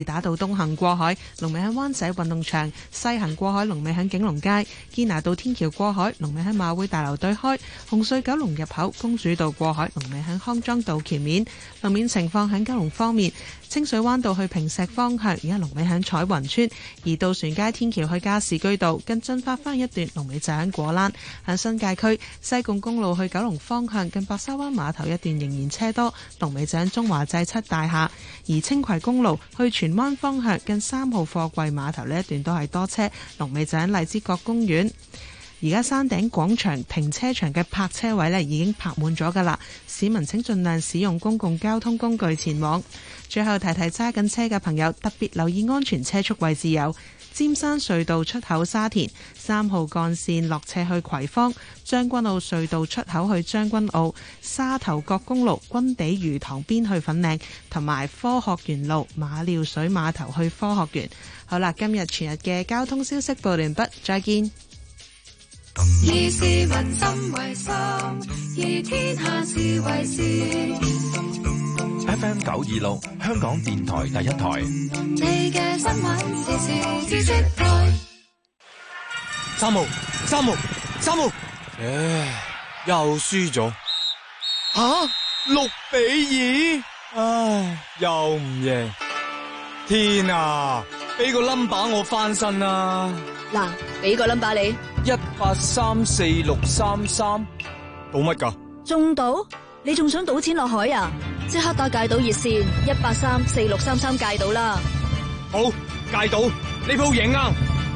打道東行過海，龍尾喺灣仔運動場；西行過海，龍尾喺景隆街。堅拿道天橋過海，龍尾喺馬會大樓對開。紅隧九龍入口，公主道過海，龍尾喺康莊道橋面。路面情況喺九龍方面，清水灣道去坪石方向，而家龍尾喺彩雲村；而渡船街天橋去加士居道，近進發翻一段，龍尾就喺果欄。喺新界區西貢公路去九龍方向，近白沙灣碼頭一段仍然車多，龍尾就喺中華製漆大廈。而青葵公路去荃灣方向，近3號貨櫃碼頭呢一段都係多車，龍尾就喺荔枝角公園。而家山頂廣場停車場嘅泊車位呢已經泊滿咗㗎喇，市民請盡量使用公共交通工具前往。最後提提揸緊車嘅朋友，特別留意安全車速位置有尖山隧道出口沙田3號幹線落斜去葵芳，將軍澳隧道出口去將軍澳，沙頭角公路軍地魚塘邊去粉嶺，同埋科學園路馬料水碼頭去科學園。好啦，今日全日嘅交通消息報完畢，再見。 以市民心為心，以天下事為事。 FM 926，香港電台第一台。 你嘅新聞時事知識台。 3號，唉，又輸咗。6-2，唉，又唔贏。天啊，俾個 number 我翻身啦！ 嗱，俾個 number 你 ，1834633，賭乜㗎？ 中賭？你仲想賭錢落海啊？即刻打戒賭熱線1834633戒賭啦！ 好，戒賭，呢鋪贏硬。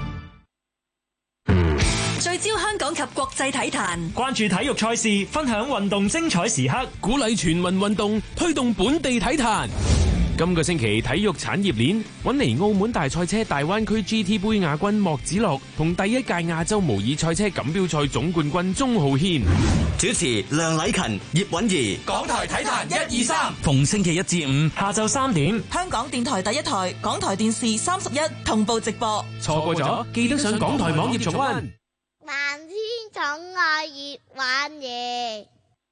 聚焦香港及國際體壇， 關注體育賽事，分享運動精彩時刻， 鼓勵全民運動，推動本地體壇。今個星期體育產業鏈搵嚟澳門大賽車大灣區 GT 杯亞軍莫子樂同第一屆亞洲模擬賽車錦標賽總冠軍鍾浩軒， 主持梁禮勤、葉韻儀。 港台體壇123， 逢星期一至五下晝3點， 香港電台第一台、港台電視31同步直播。 錯過咗記得上港台網頁重溫。 萬千寵愛葉韻儀。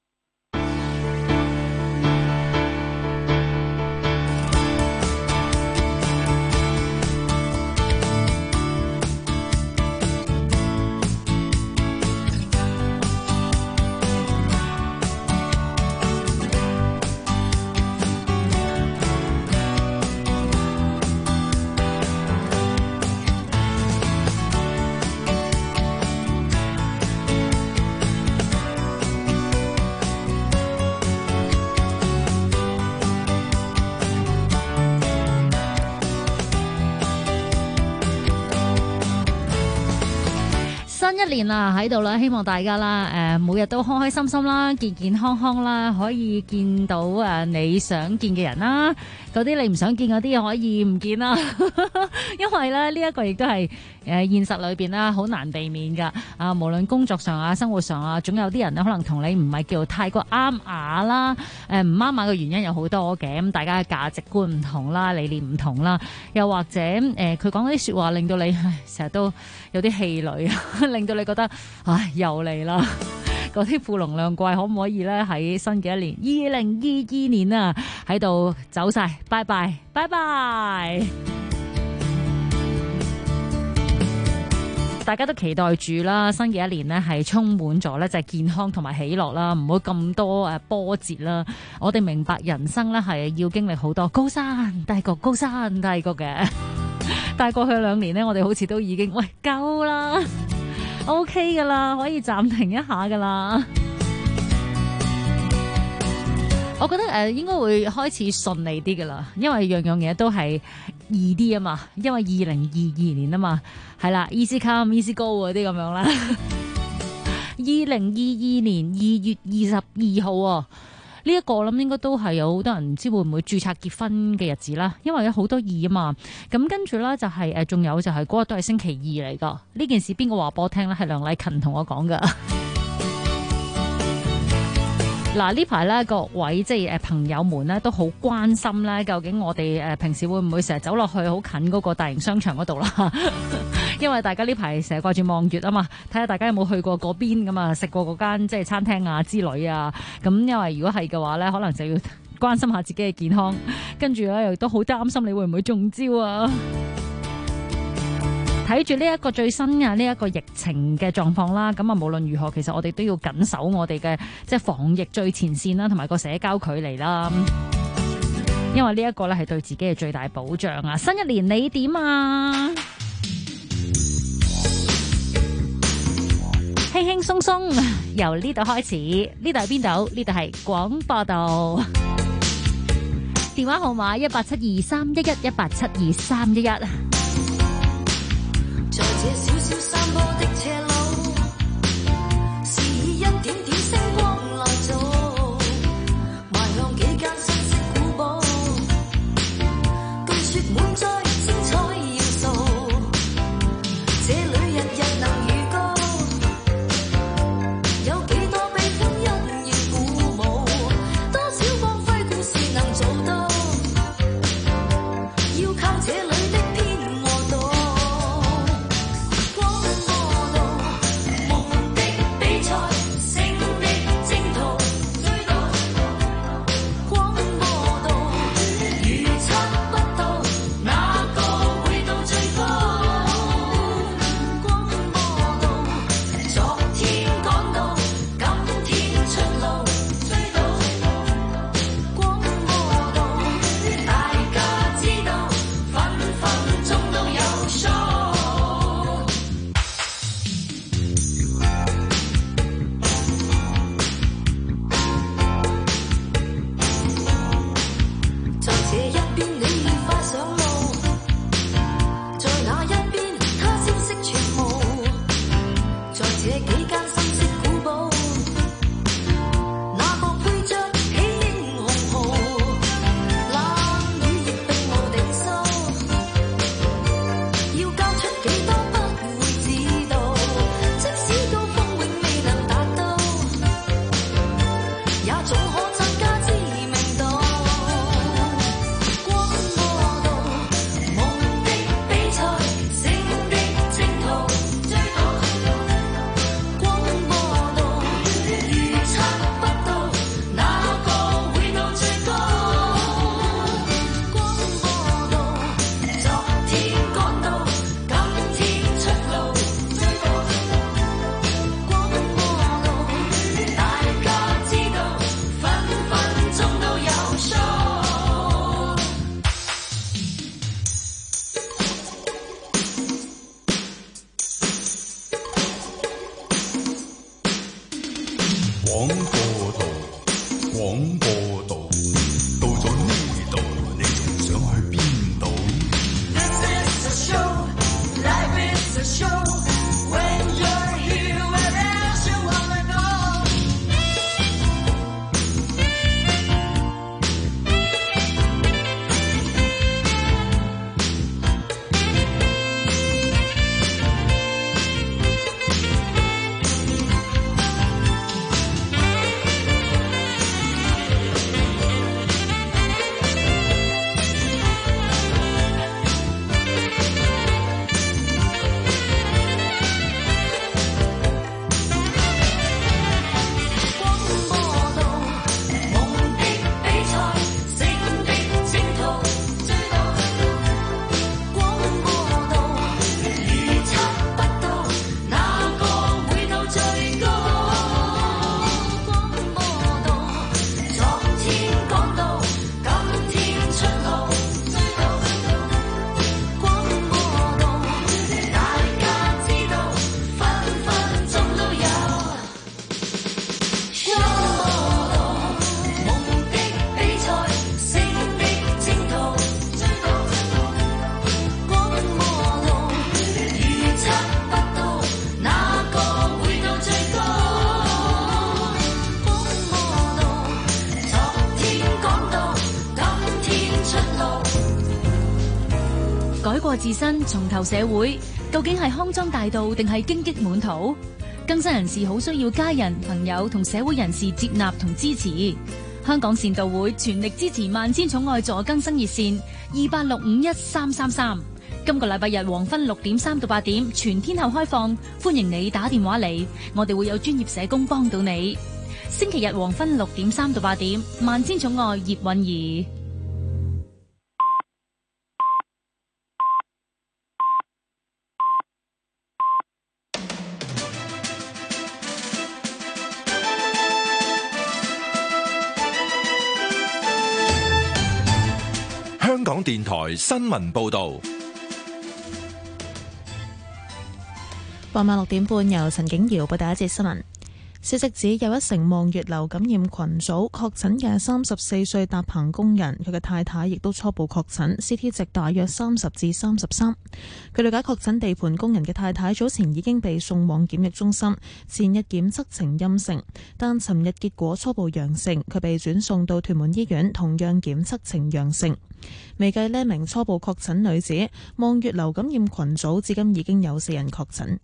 新一年啦喺度啦，希望大家啦，每日都開開心心啦，健健康康啦，可以見到你想見嘅人啦，嗰啲你唔想見嗰啲可以唔見啦，因為咧呢一個亦都係現實裏邊啦，好難避免噶。無論工作上啊、生活上啊，總有啲人咧可能同你唔係叫太過啱牙啦，唔啱牙嘅原因有好多嘅，咁大家嘅價值觀唔同啦，理念唔同啦，又或者佢講嗰啲說話令到你成日都有啲氣餒啊，令到你覺得又嚟啦，嗰啲負能量怪可唔可以咧喺新嘅一年2022年啊喺度走晒，拜拜拜拜。大家都期待住啦，新嘅一年呢係充滿咗咧就係健康同埋喜樂啦，唔好咁多波折啦。我哋明白人生咧係要經歷好多高山低谷、高山低谷嘅。但係過去2年呢，我哋好似都已經夠啦 ，OK 噶啦，可以暫停一下噶啦。我覺得應該會開始順利啲噶啦，因為樣樣嘢都係易啲啊嘛，因為2022年啊嘛，係啦 ，easy come easy go 嗰啲咁樣啦。2022年2月22號呢一個我諗應該都係有好多人唔知會唔會註冊結婚嘅日子啦，因為有好多2啊嘛。咁跟住咧就係仲有就係嗰日都係星期2嚟噶。呢件事邊個話俾我聽咧？係梁禮勤同我講噶。嗱呢排咧各位即係朋友們咧都好關心咧，究竟我哋平時會唔會成日走落去好近嗰個大型商場嗰度啦？因為大家呢排成日掛住望月啊嘛，睇下大家有冇去過嗰邊咁啊，食過嗰間即係餐廳啊之類啊。咁因為如果係嘅話咧，可能就要關心下自己嘅健康，跟住咧又都好擔心你會唔會中招啊！睇住呢一個最新嘅呢一個疫情嘅狀況啦，咁啊無論如何，其實我哋都要緊守我哋嘅即係防疫最前線啦，同埋個社交距離啦。因為呢一個咧係對自己嘅最大保障啊！新一年你點啊？輕輕鬆鬆由呢度開始，呢度係邊度？呢度係廣播道。電話號碼1872311，1872311。 在這小小山坡的斜路，是以一點點星光來做，邁向幾間新式古堡，據說滿載精彩要素，這裏日日能預告，有幾多悲歡欣然鼓舞，多少光輝故事能做到，要靠這裏的天和道。 改過自身，重投社會，究竟係康莊大道定係荊棘滿途？更生人士好需要家人、朋友同社會人士接納同支持。香港善道會全力支持萬千寵愛助更生熱線28651333。今個禮拜日黃昏6點3到8點，全天候開放，歡迎你打電話嚟，我哋會有專業社工幫到你。 星期日黃昏6點3到8點，萬千寵愛葉韻儀。 香港電台新聞報道。 傍晚6點半，由陳景瑤報第一節新聞。消息指有一城望月樓感染群組確診嘅34歲搭棚工人，佢嘅太太亦都初步確診 ，CT 值大約30至33。據了解，確診地盤工人嘅太太早前已經被送往檢疫中心，前日檢測呈陰性，但尋日結果初步陽性，佢被轉送到屯門醫院，同樣檢測呈陽性。未計呢名初步確診女子，望月樓感染群組至今已經有4人確診。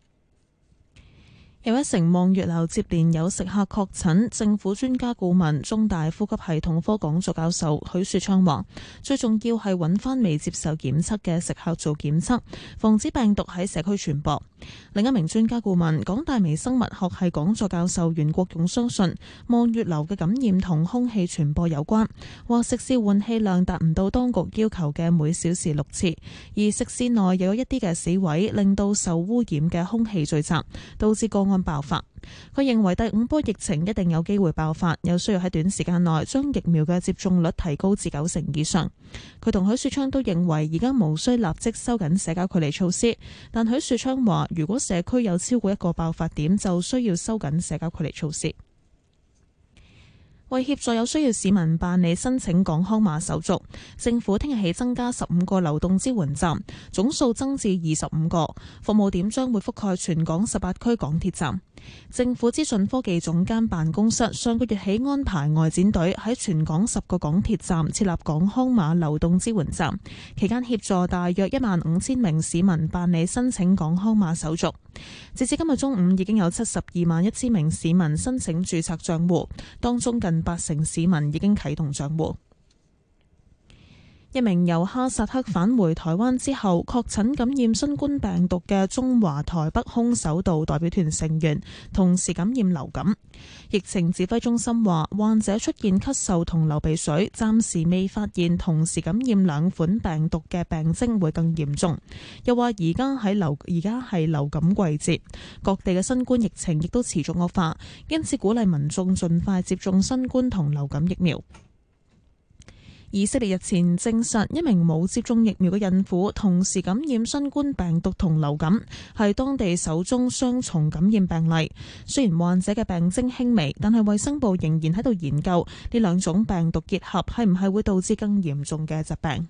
又一城望月樓接連有食客確診，政府專家顧問、中大呼吸系統科講座教授許樹昌話：最重要係揾翻未接受檢測嘅食客做檢測，防止病毒喺社區傳播。另一名專家顧問、港大微生物學系講座教授袁國勇相信，望月樓嘅感染同空氣傳播有關，話食肆換氣量達唔到當局要求嘅每小時6次，而食肆內又有一啲嘅死位，令到受污染嘅空氣聚集，導致個案爆發。佢認為第5波疫情一定有機會爆發，有需要喺短時間內將疫苗嘅接種率提高至90%以上。佢同許樹昌都認為而家無需立即收緊社交距離措施，但許樹昌話如果社區有超過1個爆發點，就需要收緊社交距離措施。為協助有需要市民辦理申請港康碼手續，政府聽日起增加15個流動支援站，總數增至25個，服務點將會覆蓋全港18區港鐵站。政府資訊科技總監辦公室上個月起安排外展隊喺全港10個港鐵站設立港康碼流動支援站，期間協助大約15000名市民辦理申請港康碼手續。截至今日中午，已經有721000名市民申請註冊賬戶，當中近80%市民已經啟動賬戶。一名由哈薩克返回台灣之後確診感染新冠病毒嘅中華台北空手道代表團成員，同時感染流感。疫情指揮中心話，患者出現咳嗽同流鼻水，暫時未發現同時感染兩款病毒嘅病徵會更嚴重。又話而家係流感季節，各地嘅新冠疫情亦都持續惡化，因此鼓勵民眾盡快接種新冠同流感疫苗。以色列日前證實，一名冇接種疫苗嘅孕婦同時感染新冠病毒同流感，係當地首宗雙重感染病例。雖然患者嘅病徵輕微，但係衛生部仍然喺度研究呢兩種病毒結合係唔係會導致更嚴重嘅疾病。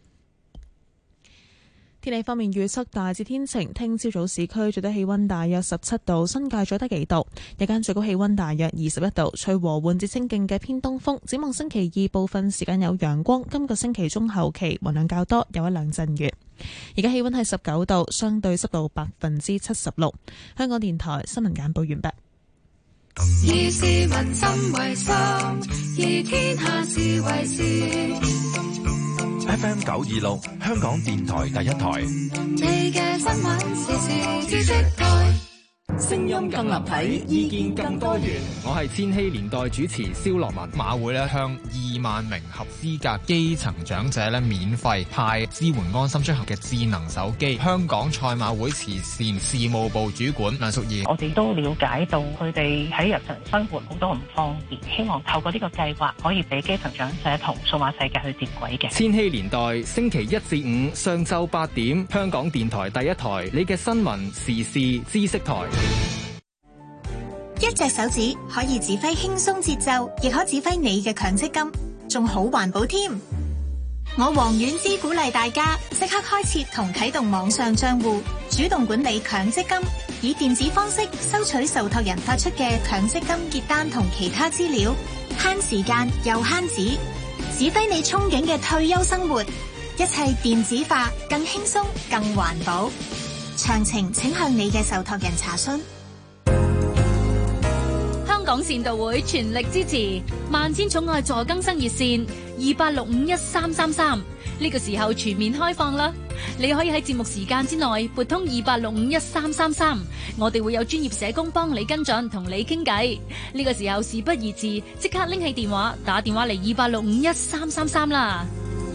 天氣方面預測大致天晴，聽朝早市區最低氣溫大約17度，新界最低幾度，日間最高氣溫大約21度，吹和緩至清勁嘅偏東風。展望星期2部分時間有陽光，今個星期中後期雲量較多，有一兩陣雨。而家氣溫係19度，相對濕度76%。香港電台新聞簡報完畢。 以市民心為心，以天下事為事。 FM 926香港電台第一台。 你嘅新聞時事知識台。 聲音更立體，意見更多元。我係千禧年代主持蕭樂文。馬會咧向2萬名合資格基層長者咧免費派支援安心出行嘅智能手機。香港賽馬會慈善事務部主管梁淑儀， 我哋都了解到佢哋喺日常生活好多唔方便，希望透過呢個計劃可以俾基層長者同數碼世界去接軌嘅。 千禧年代星期1至5上晝8點，香港電台第一台，你嘅新聞時事知識台。 一隻手指可以指揮輕鬆節奏，亦可指揮你嘅強積金，仲好環保添。我黃婉之鼓勵大家即刻開設同啟動網上賬戶，主動管理強積金，以電子方式收取受託人發出嘅強積金結單同其他資料，慳時間又慳紙，指揮你憧憬嘅退休生活，一切電子化，更輕鬆更環保。詳情請向你嘅受託人查詢。 香港善道會全力支持萬千寵愛助更生熱線28651333，呢個時候全面開放啦！ 你可以喺節目時間之內撥通28651333，我哋會有專業社工幫你跟進，同你傾偈。呢個時候事不宜遲，即刻拎起電話，打電話嚟28651333啦。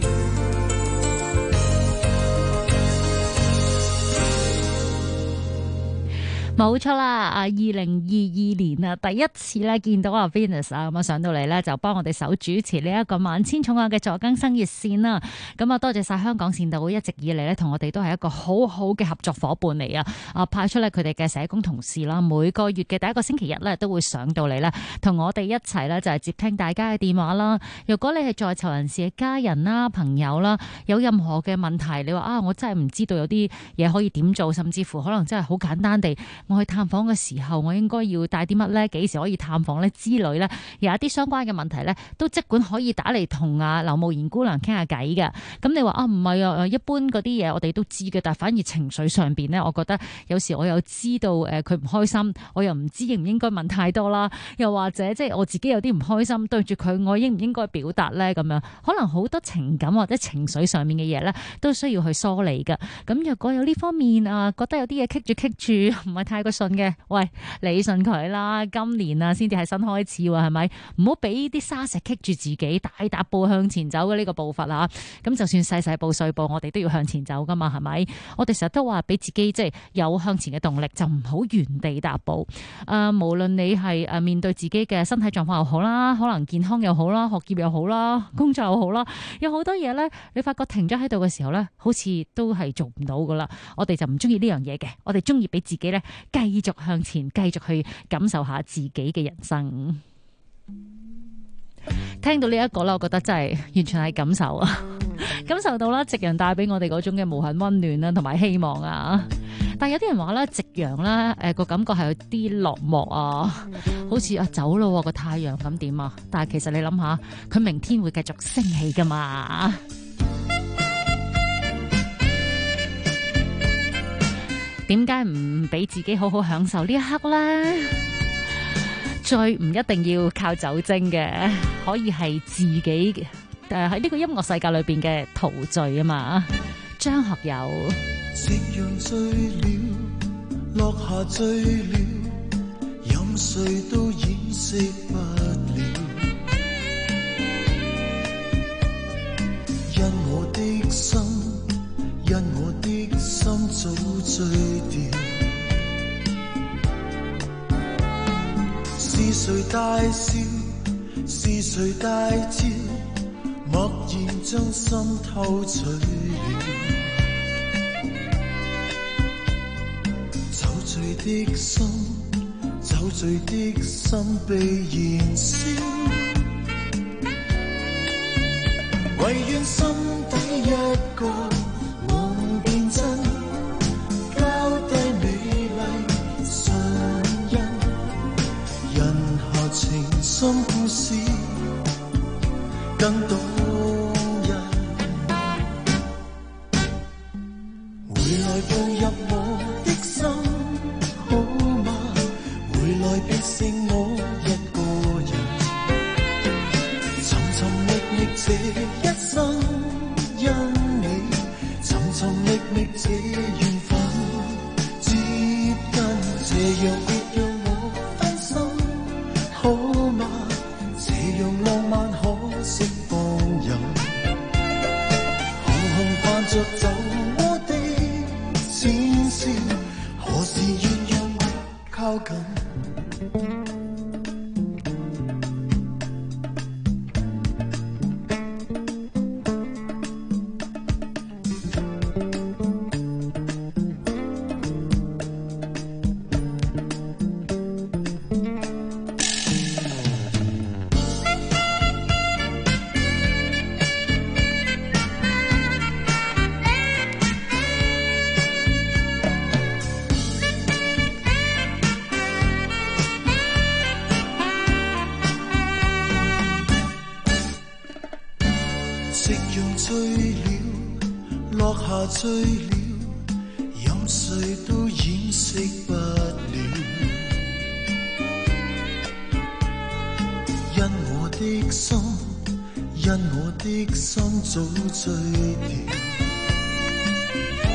冇錯啦，2022年啊，第一次咧見到阿 Venus 啊，咁啊上到嚟咧就幫我哋手主持呢一個萬千寵愛嘅助更生熱線啦。咁啊多謝晒香港善導會一直以嚟咧同我哋都係一個好好嘅合作伙伴嚟啊！派出咧佢哋嘅社工同事啦，每個月嘅第一個星期日咧都會上到嚟咧，同我哋一齊咧就係接聽大家嘅電話啦。如果你係在囚人士嘅家人啦、朋友啦，有任何嘅問題，你話我真係唔知道有啲嘢可以點做，甚至乎可能真係好簡單地。我去探訪嘅時候，我應該要帶啲乜呢？幾時可以探訪呢？之類呢，有一啲相關嘅問題呢，都即管可以打嚟同劉慕賢姑娘傾下偈嘅。咁你話唔係啊？一般嗰啲嘢我哋都知嘅，但係反而情緒上邊呢，我覺得有時我又知道佢唔開心，我又唔知應唔應該問太多啦。又或者即係我自己有啲唔開心，對住佢，我應唔應該表達呢？咁樣可能好多情感或者情緒上面嘅嘢呢，都需要去梳理嘅。咁若果有呢方面覺得有啲嘢棘住，唔係太過信嘅，喂，你信佢啦，今年先至係新開始喎，係咪？唔好俾啲沙石棘住自己，大踏步向前走嘅呢個步伐啊！咁就算細細步碎步，我哋都要向前走噶嘛，係咪？我哋成日都話俾自己即係有向前嘅動力，就唔好原地踏步。無論你係面對自己嘅身體狀況又好啦，可能健康又好啦，學業又好啦，工作又好啦，有好多嘢咧，你發覺停咗喺度嘅時候咧，好似都係做唔到噶啦。我哋就唔中意呢樣嘢嘅，我哋中意俾自己咧繼續向前，繼續去感受下自己嘅人生。聽到呢一個啦，我覺得真係完全係感受啊，感受到啦，夕陽帶俾我哋嗰種嘅無限溫暖啦，同埋希望啊。但係有啲人話咧，夕陽咧，個感覺係有啲落寞啊，好似走咯個太陽咁點啊？但係其實你諗下，佢明天會繼續升起噶嘛。點解唔俾自己好好享受呢一刻咧？最唔一定要靠酒精嘅，可以係自己喺呢個音樂世界裏邊嘅陶醉啊嘛。張學友。 夕陽醉了，落下醉了，飲醉都掩飾不了，因我的心，因我的心早醉掉。是誰大笑？是誰大叫？默然將心偷取了。酒醉的心，酒醉的心被燃燒。唯願心底一個夢變真，交低美麗唇印。人下情深故事更動人，回來步入我的心好嗎？回來別剩我一個人，尋尋覓覓這一生因你，尋尋覓覓這緣分接近，這樣別讓我分心好嗎？這樣浪漫可惜放任，紅紅伴着走我的淺笑，何時願讓我靠近？醉了，飲醉都掩飾不了，因我的心，因我的心早醉掉。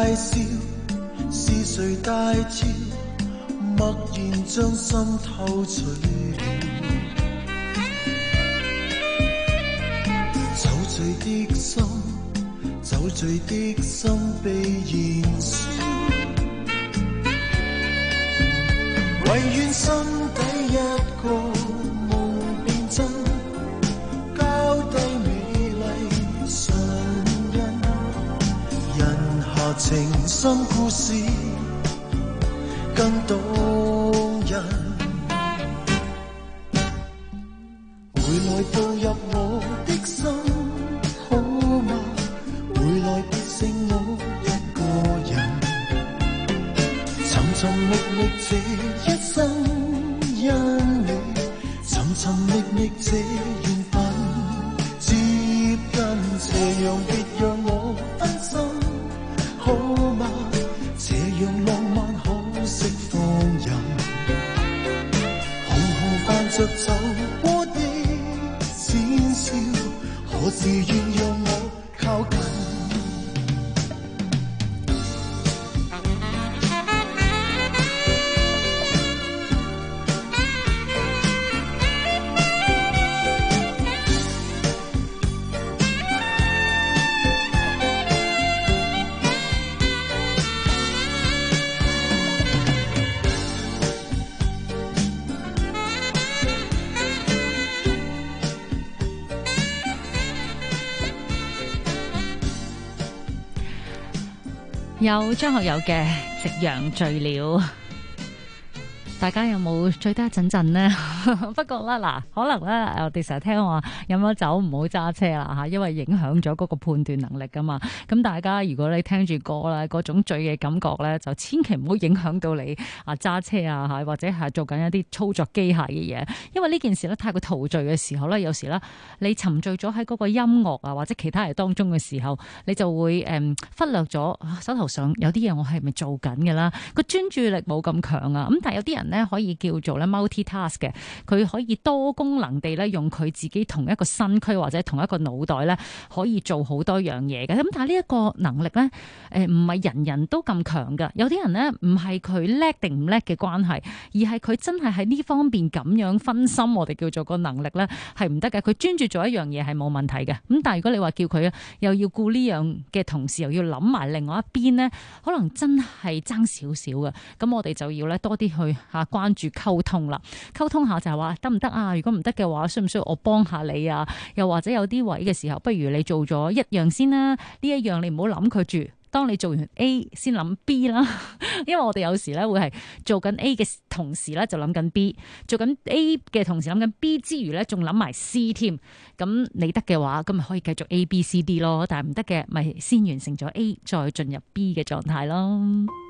笑，是誰大叫，默然將心偷取了。酒醉的心，酒醉的心被燃燒，唯願心底一個夢變真，交低美麗唇印，人下情深故事更動人，回來步入我的心，好嗎？回來別剩我一個人，尋尋覓覓這一生因你，尋尋覓覓這緣分接近，斜陽別讓我分心，好嗎？這樣浪漫可惜放任，紅紅泛着酒窩的淺笑，何時願讓我靠近？ 有張學友嘅《夕陽醉了》，大家有冇醉得一陣陣呢？不過啦，嗱，可能咧，我哋成日聽話飲咗酒唔好揸車啦吓，因為影響咗嗰個判斷能力噶嘛。咁大家如果你聽住歌啦，嗰種醉嘅感覺咧，就千祈唔好影響到你啊揸車啊吓，或者係做緊一啲操作機械嘅嘢。因為呢件事咧太過陶醉嘅時候咧，有時咧你沉醉咗喺嗰個音樂啊或者其他嘢當中嘅時候，你就會忽略咗手頭上有啲嘢我係咪做緊嘅啦，個專注力冇咁強啊。咁但係有啲人咧可以叫做咧 multitask 嘅。佢可以多功能地咧用佢自己同一個身軀或者同一個腦袋咧，可以做好多樣嘢嘅。咁但係呢一個能力咧，唔係人人都咁強㗎。有啲人咧唔係佢叻定唔叻嘅關係，而係佢真係喺呢方面咁樣分心，我哋叫做個能力咧係唔得嘅。佢專注做一樣嘢係冇問題嘅。咁但係如果你話叫佢又要顧呢樣嘅同時，又要諗埋另外一邊咧，可能真係爭少少嘅。咁我哋就要咧多啲去關注溝通啦，溝通下就係話得唔得啊？如果唔得嘅話，需唔需要我幫下你啊？又或者有啲位嘅時候，不如你做咗一樣先啦。呢一樣你唔好諗佢住，當你做完 A 先諗 B 啦。因為我哋有時咧會係做緊 A 嘅同時咧就諗緊 B， 做緊 A 嘅同時諗緊 B 之餘咧仲諗埋 C 添。咁你得嘅話，咁咪可以繼續 A、B、C、D 咯。但係唔得嘅，咪先完成咗 A， 再進入 B 嘅狀態咯。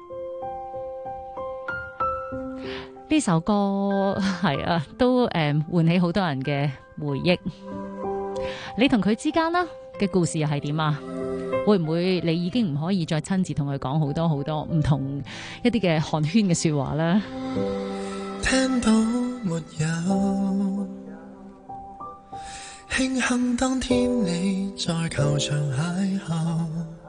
呢首歌係啊，都喚起好多人嘅回憶。你同佢之間啦嘅故事又係點啊？會唔會你已經唔可以再親自同佢講好多好多唔同一啲嘅寒暄嘅說話咧？ 聽到沒有？慶幸當天你在球場邂逅，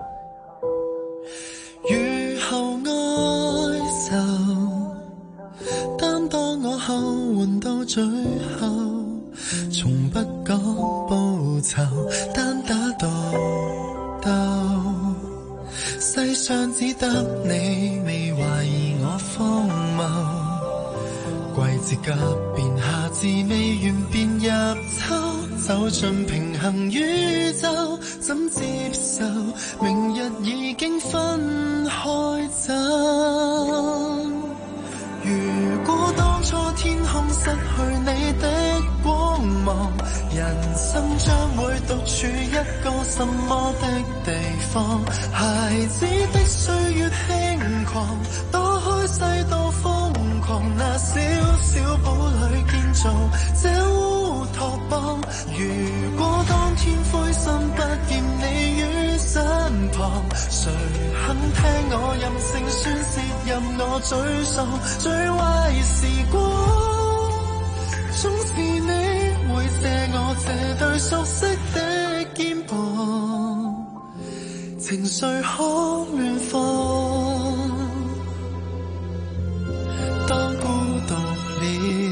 雨後哀愁，擔當我後援到最後，從不講報酬，單打獨鬥，世上只得你未懷疑我荒謬，季節急變，夏至未完便入秋，走進平衡宇宙，怎接受明日已經分開走？如果當初天空失去你的光芒，人生將會獨處一個什麼的地方？孩子的歲月輕狂，躲開世道瘋狂，那小小堡壘建造這烏托邦。如果當天灰心不見你於身旁，誰肯聽我任性宣泄，任我沮喪？最壞時光總是你會借我這對熟悉的肩膀， 情緒可亂放。當孤獨了，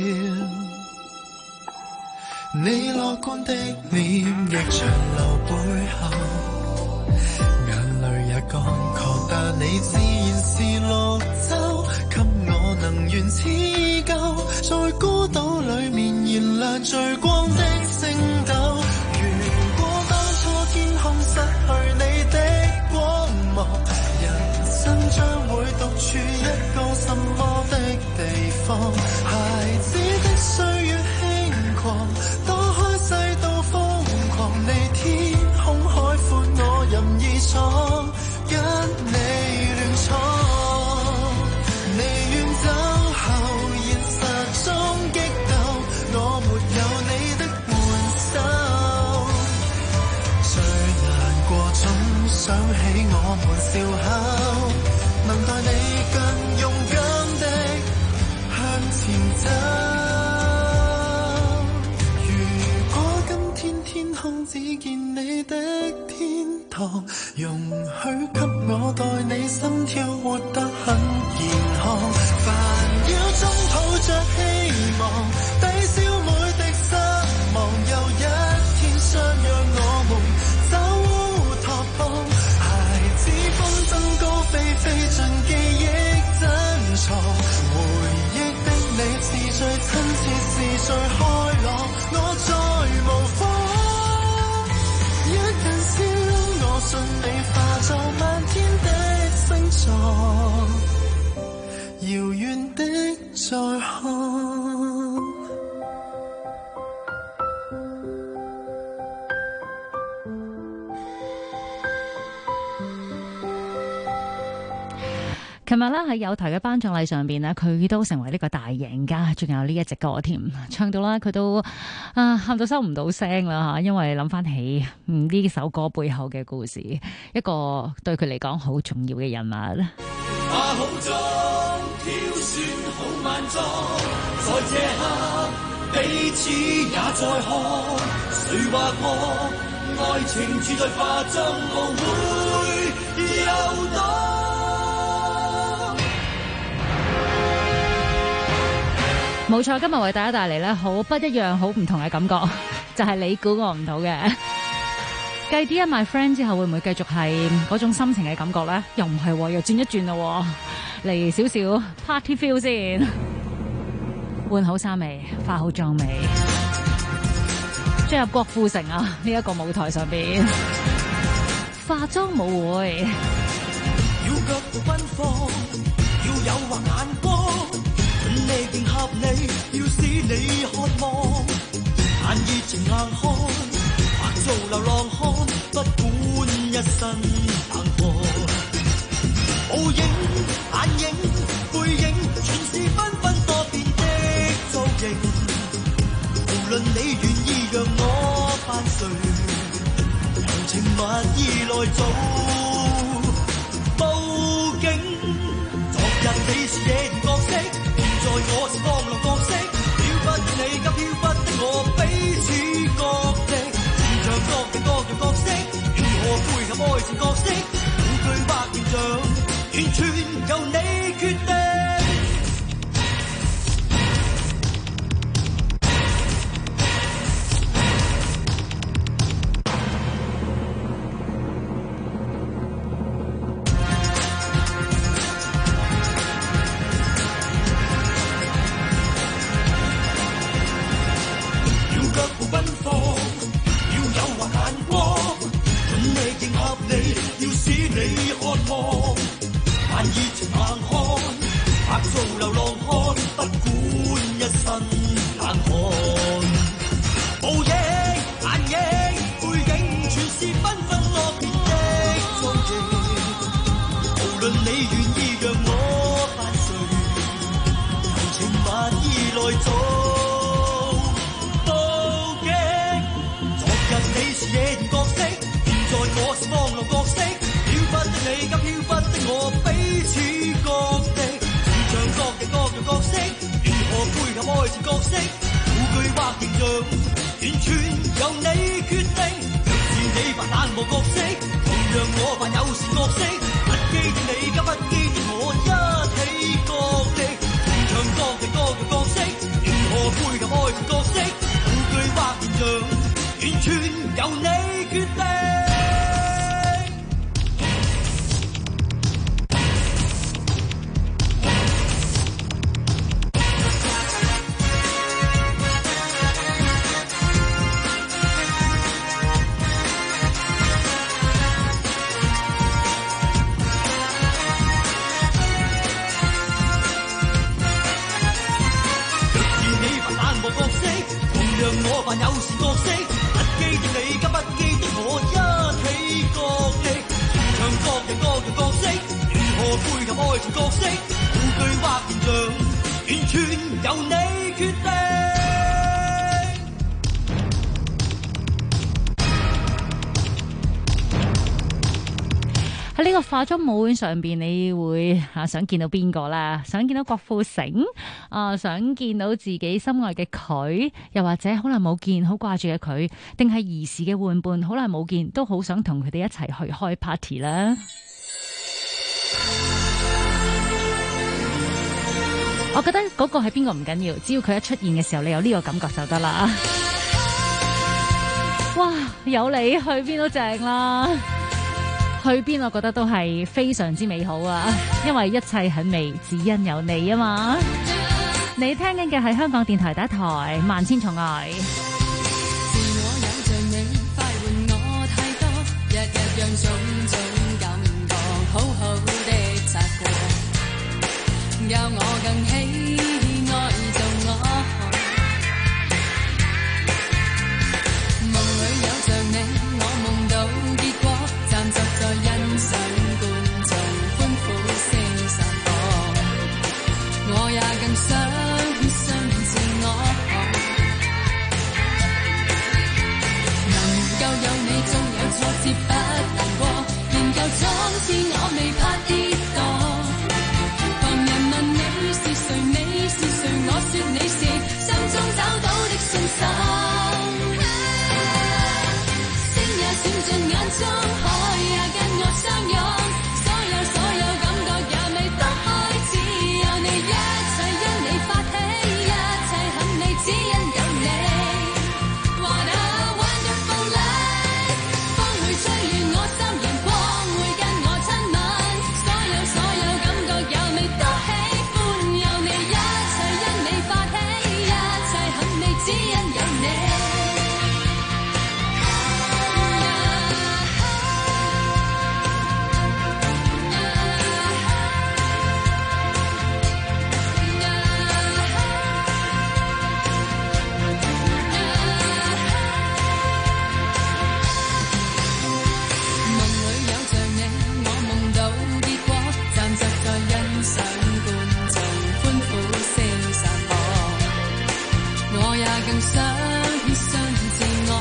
你樂觀的臉亦長留背後，眼淚也乾涸，但你自然是綠洲，給我能源似舊，在孤島裡面燃亮最光的星斗。如果當初天空失去你的光芒，人生將會獨處一個什麼的地方？孩子的歲月輕狂，躲開世道瘋狂，你天空海闊，我任意闖，跟你亂闖。你遠走後，現實中激鬥，我沒有你的援手。最難過總想起我們笑口，能待你更勇敢的向前走。如果今天天空只見你的天堂，容許給我代你心跳活得很健康。煩擾中抱着希望，抵消每滴失望。又一天相約我們走烏托邦，孩子風箏高飛飛進記憶珍藏。回憶的你是最親切，是最開朗，我再無妨。一陣笑，我信你化作漫天的星座，遙遠的再看。 琴日咧喺友台嘅頒獎禮上邊咧，佢都成為呢個大贏家，仲有呢一隻歌添，唱到啦佢都喊到收唔到聲啦吓，因為諗翻起呢首歌背後嘅故事，一個對佢嚟講好重要嘅人物。 化好妝，挑選好晚裝，在這刻彼此也在看，誰話我愛情住在化妝舞會遊蕩。 冇錯，今日為大家帶嚟咧好不一樣、好唔同嘅感覺，就係你估我唔到嘅。繼 Dear My Friend 之後，會唔會繼續係嗰種心情嘅感覺咧？又唔係，又轉一轉咯，嚟少少 party feel 先。換好衫未？化好妝未？進入郭富城啊！呢一個舞台上邊，化妝舞會。 要腳步奔放，要誘惑眼光。你迎合你，要使你渴望，眼熱情硬漢，或做流浪漢，不管一身冷汗。舞影、眼影、背影，全是繽紛多變的造型。無論你願意讓我伴隨，柔情蜜意來做佈景。昨日你是野人角色。在我是放浪角色，飄忽的你及飄忽的我彼此角力，現場各地各樣角色，如何配合愛情角色，古句或形象，完全由你決定。完全由你決定，若是你扮冷漠角色，同樣我扮有時角色，不羈的你跟不羈的我一起角力，同唱歌嘅歌嘅角色，如何配合愛情角色，道具或形象，完全由你決定。我扮有時角色，不羈的你跟不羈的我一起角力，唱歌嘅歌嘅角色，如何配合愛情角色，道具或形象，完全由你決定。 喺呢個化妝舞會上邊，你會想見到邊個啦？想見到郭富城想見到自己心愛嘅佢，又或者好耐冇見，好掛住嘅佢，定係兒時嘅玩伴，好耐冇見，都好想同佢哋一齊去開 party 啦。我覺得嗰個係邊個唔緊要，只要佢一出現嘅時候，你有呢個感覺就得啦。哇，有你去邊都正啦！去邊我覺得都係非常之美好啊，因為一切很美，只因有你啊嘛。你聽緊嘅係香港電台第一台萬千寵愛。 自我有像你快換我太多，日日讓種種感覺好好的擦過，教我更喜愛做我。夢裏有像你，我夢到結果，站實在欣賞觀眾歡呼聲散播，我也更想相自我，能夠有你縱有挫折不難過，研究總是我未怕跌墮，旁人問你是誰，你是誰，我說你是心中找到的信心，星也閃進眼中，海也跟我相擁，所有感覺也未多開始有你，一切因你發起，一切很美，只因有你。What a wonderful life， 風會吹亂我心陽光會跟我親吻，所有感覺也未多喜歡有你，一切因你發起，一切很美，只因有你。夢裏有像你，我夢到結果，站實在欣賞觀眾歡呼聲散播，我也更想相自我，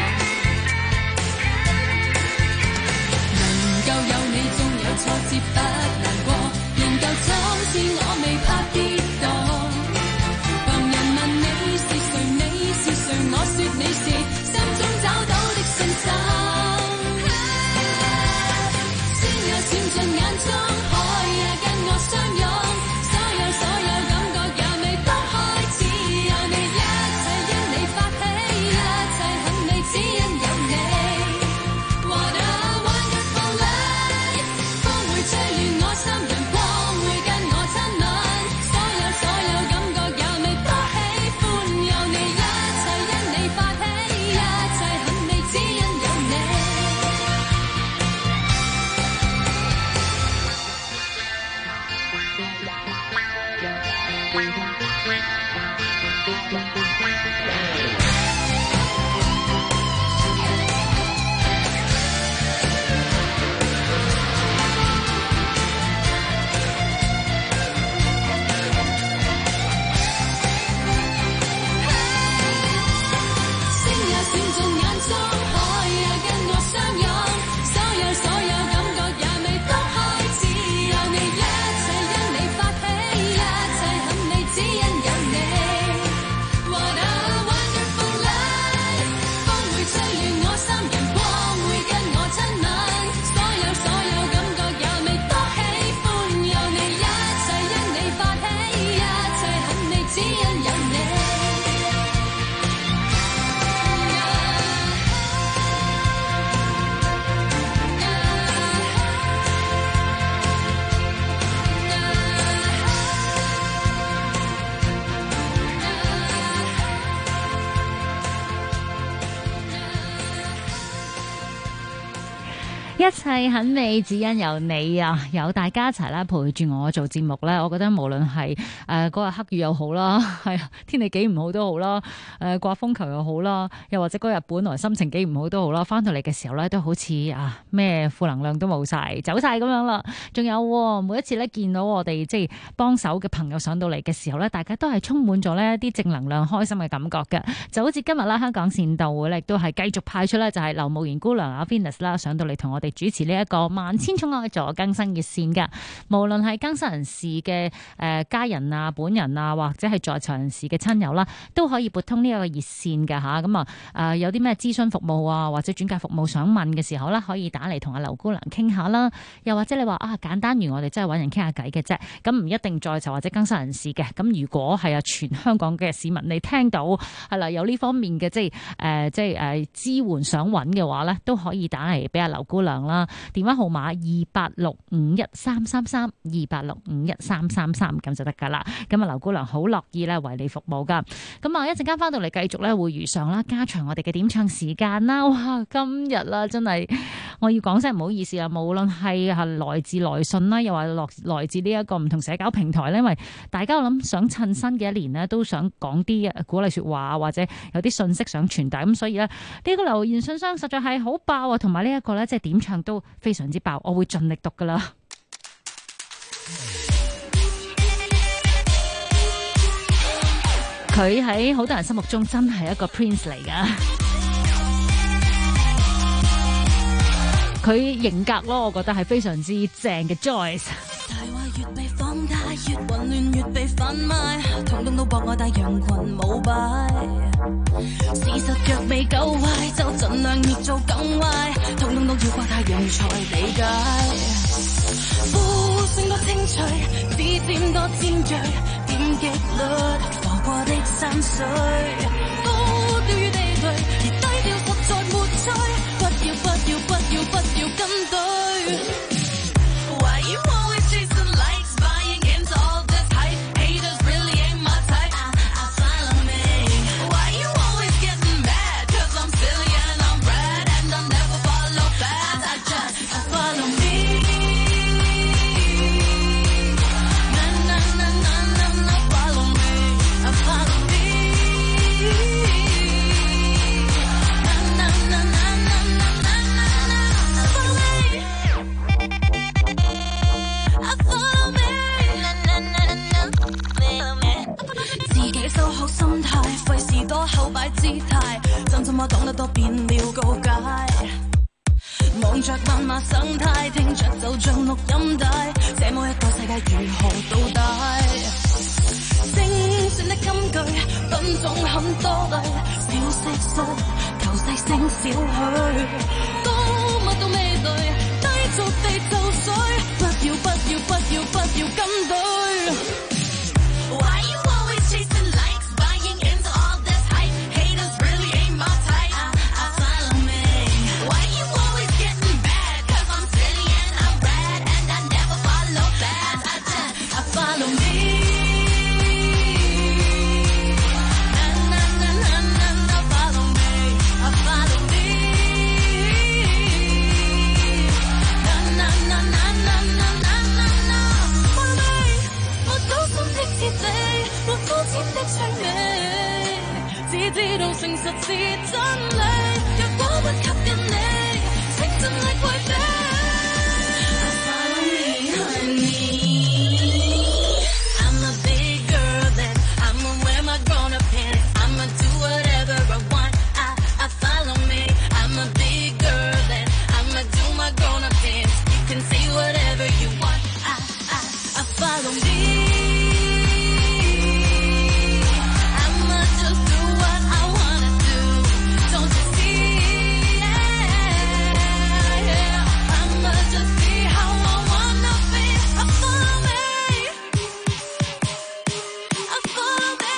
能夠有你縱有挫折不難過，仍舊總是我未怕跌墮，旁人問你是誰，你是誰，我說你是心中找到的信心，星也閃進眼中，海也跟我相擁，所有感覺也未多開始有你，一切因你發起，一切很美，只因有你。What a wonderful life， 風會吹亂我心陽光會跟我親吻，所有感覺也未多喜歡有你，一切因你發起，一切很美，只因有你。星也閃進眼中，海也跟我相擁，所有感覺也未多開始有你，一切因你發起，一切很美，只因有你。What 一切很美，只因有你啊！有大家一齊啦，陪住我做節目咧，我覺得無論係嗰日黑雨又好啦，係天氣幾唔好都好啦，刮風球又好啦，又或者嗰日本來心情幾唔好都好啦，翻到嚟嘅時候咧，都好似咩負能量都冇晒，走晒咁樣啦。仲有每一次咧見到我哋即係幫手嘅朋友上到嚟嘅時候咧，大家都係充滿咗呢一啲正能量、開心嘅感覺嘅。就好似今日啦，香港善道會咧亦都係繼續派出咧，就係劉慕賢姑娘Venus 啦，上到嚟同我哋主持呢一個萬千寵愛助更生熱線㗎。無論係更生人士嘅家人啊、本人啊，或者係在場人士嘅親友啦，都可以撥通呢一個熱線㗎吓。咁有啲咩諮詢服務啊，或者轉介服務想問嘅時候咧，可以打嚟同阿劉姑娘傾下啦。又或者你話簡單如我哋真係揾人傾下偈嘅啫，咁唔一定在場或者更生人士嘅。咁如果係全香港嘅市民你聽到係啦有呢方面嘅即係支援想揾嘅話咧，都可以打嚟俾阿劉姑娘啦。電話號碼28651333 28651333咁就得噶啦。咁啊，劉姑娘好樂意咧為你服務噶。咁啊，一陣間翻到嚟繼續咧會如常啦，加長我哋嘅點唱時間啦。哇，今日啦真係我要講聲唔好意思啊，無論係來自來信啦，又話來自呢一個唔同社交平台咧，因為大家我諗想趁新嘅一年呢，都想講啲鼓勵說話或者有啲信息想傳遞，咁所以咧呢個留言信箱實在係好爆啊，同埋呢一個咧即係點唱都非常之爆，我會盡力讀噶啦。佢喺好多人心目中真係一個 Prince 嚟噶，佢型格咯，我覺得係非常之正嘅 Joyce。 大話越被放大，越混亂越被販賣，統統都博我帶羊群舞擺。事實若未夠壞，就盡量越做更壞，統統都要怪太陽才理解。呼聲多清脆，指尖多尖銳，點擊率浮過的山水，高調與地雷，而低調實在沒趣。不要不要不要不要跟隊。Why you always chasing likes, buying into all this hype? Haters really ain't my type. Follow me. Why you always getting mad? 'Cause I'm silly and I'm bad and I never follow fast. I just follow me. Na na na na na na follow me. Follow me. Na na na na na na na na follow me. Follow me. 自己收好心態，費事多後擺姿態，真心話講得多變了告解。望着萬馬生態，聽着就像錄音帶，這麼一個世界如何倒帶？精選的金句，品種很多類，小色素，求細聲少許，高密度味蕾，低俗地就水，不要不要不要不要跟隊。Why you always chasing likes, buying into all this hype? Haters really ain't my type. Follow me. Why you always getting bad? 'Cause I'm silly and I'm bad and I never follow fast. I follow me. Na na na na na na follow me. Follow me. Na na na na na na na na follow me. 我高深的徹底，我膚淺的趣味，只知道誠實是真理。若果不吸引你，請盡力迴避。Follow me, honey. I'm a big girl that I'ma wear my grown-up pants. I'ma do whatever I want. I follow me. I'm a big girl that I'ma do my grown-up dance. You can say whatever you want. I follow me. I'ma just do what I wanna do. Don't you see? Yeah. I'ma just be how I wanna be. I follow me. I follow me.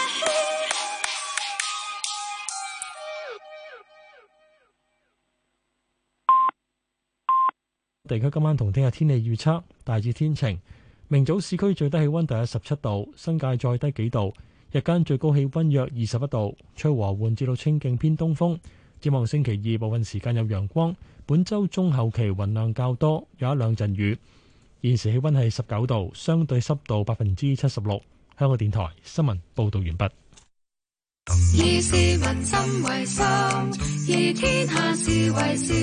地區今晚同聽日天氣預測大致天晴，明早市區最低氣溫大約17度，新界再低幾度。日間最高氣溫約21度，吹和緩至到清勁偏東風。 展望星期二部分時間有陽光，本週中後期雲量較多，有一兩陣雨。現時氣溫係19度，相對濕度76%。香港電台新聞報道完畢。 以市民心為心，以天下事為事。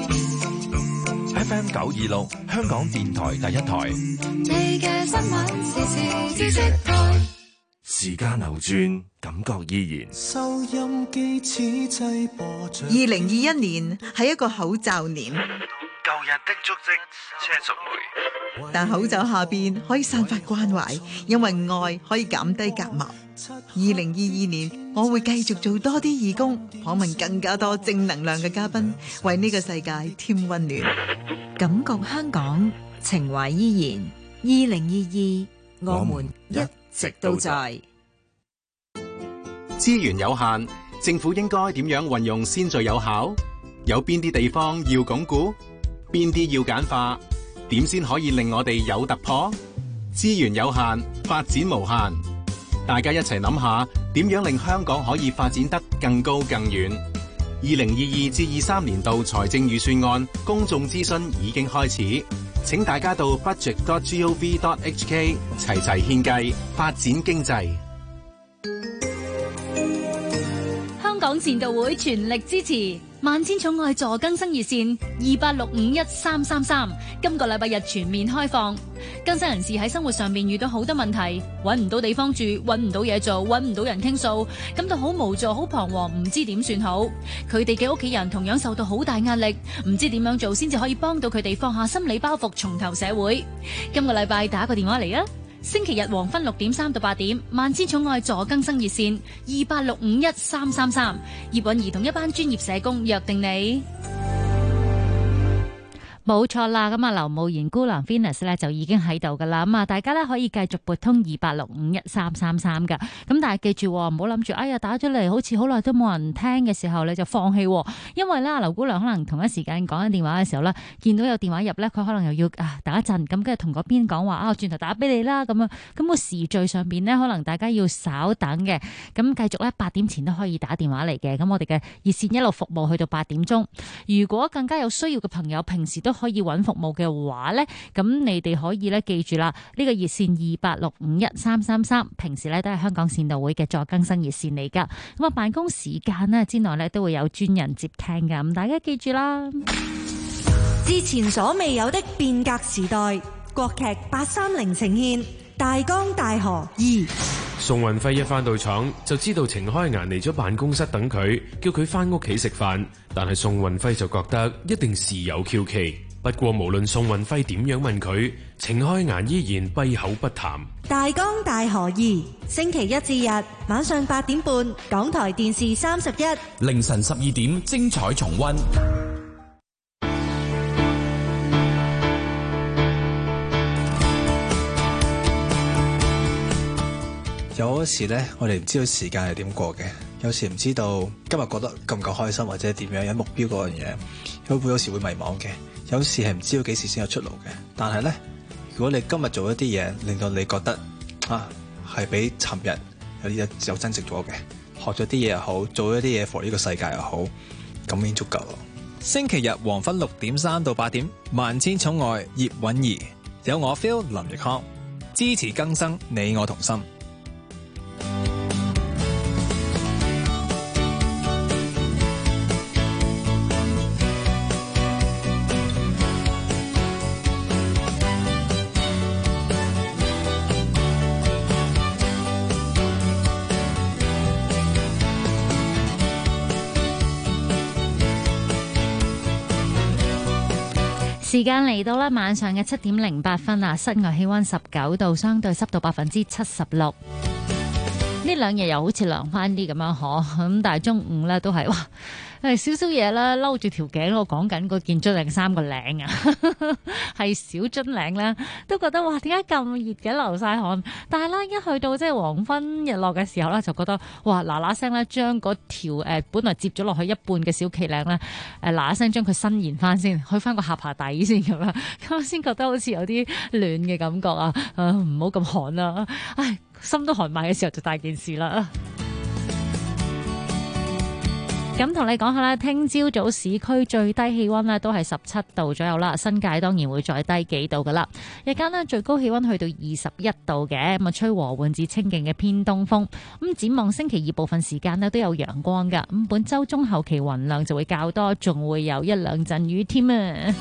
FM 926，香港電台第一台。 你嘅新聞時事知識台。 時間流轉，感覺依然。 收音機此際播着。 2021年係一個口罩年， 舊日的足跡車淑梅， 但口罩下邊可以散發關懷，因為愛可以減低隔膜。2022年，我會繼續做多啲義工，訪問更加多正能量嘅嘉賓，為呢個世界添溫暖。 感覺香港，情懷依然。2022，我們一直都在。 資源有限，政府應該點樣運用先最有效？有邊啲地方要鞏固？邊啲要簡化？點先可以令我哋有突破？資源有限，發展無限。大家一齊諗下，點樣令香港可以發展得更高更遠？2022至23年度財政預算案公眾諮詢已經開始，請大家到 budget.gov.hk 齊齊獻計，發展經濟。 香港善道會全力支持萬千寵愛助更生熱線28651333，今個禮拜日全面開放。更生人士喺生活上面遇到好多問題，揾唔到地方住，揾唔到嘢做，揾唔到人傾訴，感到好無助、好彷徨，唔知點算好。佢哋嘅屋企人同樣受到好大壓力，唔知點樣做先至可以幫到佢哋放下心理包袱，重投社會。今個禮拜打個電話嚟啊！星期日黃昏6點3到8點，萬千寵愛助更生熱線28651333，葉韻儀同一班專業社工約定你。 冇錯啦，咁啊，劉慕賢姑娘 Venus 咧就已經喺度噶啦，咁啊，大家咧可以繼續撥通28651333噶，咁但係記住唔好諗住，哎呀打咗嚟好似好耐都冇人聽嘅時候你就放棄，因為咧劉姑娘可能同一時間講緊電話嘅時候咧，見到有電話入咧，佢可能又要等一陣，咁跟住同嗰邊講話我轉頭打俾你啦，咁樣，咁個時序上邊咧可能大家要稍等嘅，咁繼續咧8點前都可以打電話嚟嘅，咁我哋嘅熱線一路服務去到8點鐘，如果更加有需要嘅朋友平時都可以揾服務嘅話呢，咁你哋可以咧記住啦，呢個熱線28651333，平時咧都係香港善道會嘅助更生熱線嚟噶。咁啊，辦公時間呢之內咧都會有專人接聽噶，咁大家記住啦。 之前所未有的變革時代，國劇830呈現《大江大河2》。 宋運輝一返到廠就知道程開顏嚟咗辦公室等佢，叫佢返屋企食飯，但係宋運輝就覺得一定事有蹊蹺。不過無論宋運輝點樣問佢，程開顏依然閉口不談。 大江大河2，星期一至日晚上8點半，港台電視31， 凌晨12點精彩重溫。 有時呢，我哋唔知道時間係點過嘅，有時唔知道今日覺得夠唔夠開心或者點樣，有目標嗰樣嘢，有時會迷茫嘅，有時係唔知道幾時先有出路嘅。但係呢，如果你今日做一啲嘢，令到你覺得係比尋日有增值咗嘅，學咗啲嘢又好，做咗啲嘢 for 呢個世界又好，咁已經足夠咯。 星期日黃昏6點3到8點，萬千寵愛葉韻儀，有我 Phil 林奕康，支持更生，你我同心。 時間嚟到啦，晚上嘅7點08分啊，室外氣溫19度，相對濕度76%。呢兩日又好似涼翻啲咁樣咁但係中午咧都係哇，少少嘢啦，嬲住條頸。我講緊嗰件樽領衫個領啊，係小樽領啦，都覺得哇，點解咁熱嘅，流晒汗。但係啦，一去到即係黃昏日落嘅時候咧，就覺得哇，嗱嗱聲咧，將嗰條本來接咗落去一半嘅小旗領咧，嗱嗱聲將佢伸延翻先，去翻個下巴底先咁樣，咁先覺得好似有啲暖嘅感覺啊！唔好咁寒啦，唉。心都寒埋嘅時候就大件事啦。 咁同你講下啦，聽朝早市區最低氣溫呢都係17度左右啦，新界當然會再低幾度噶啦。日間呢最高氣溫去到21度嘅，咁啊吹和緩至清勁嘅偏東風。咁展望星期二部分時間呢都有陽光噶，咁本週中後期雲量就會較多，仲會有一兩陣雨添啊。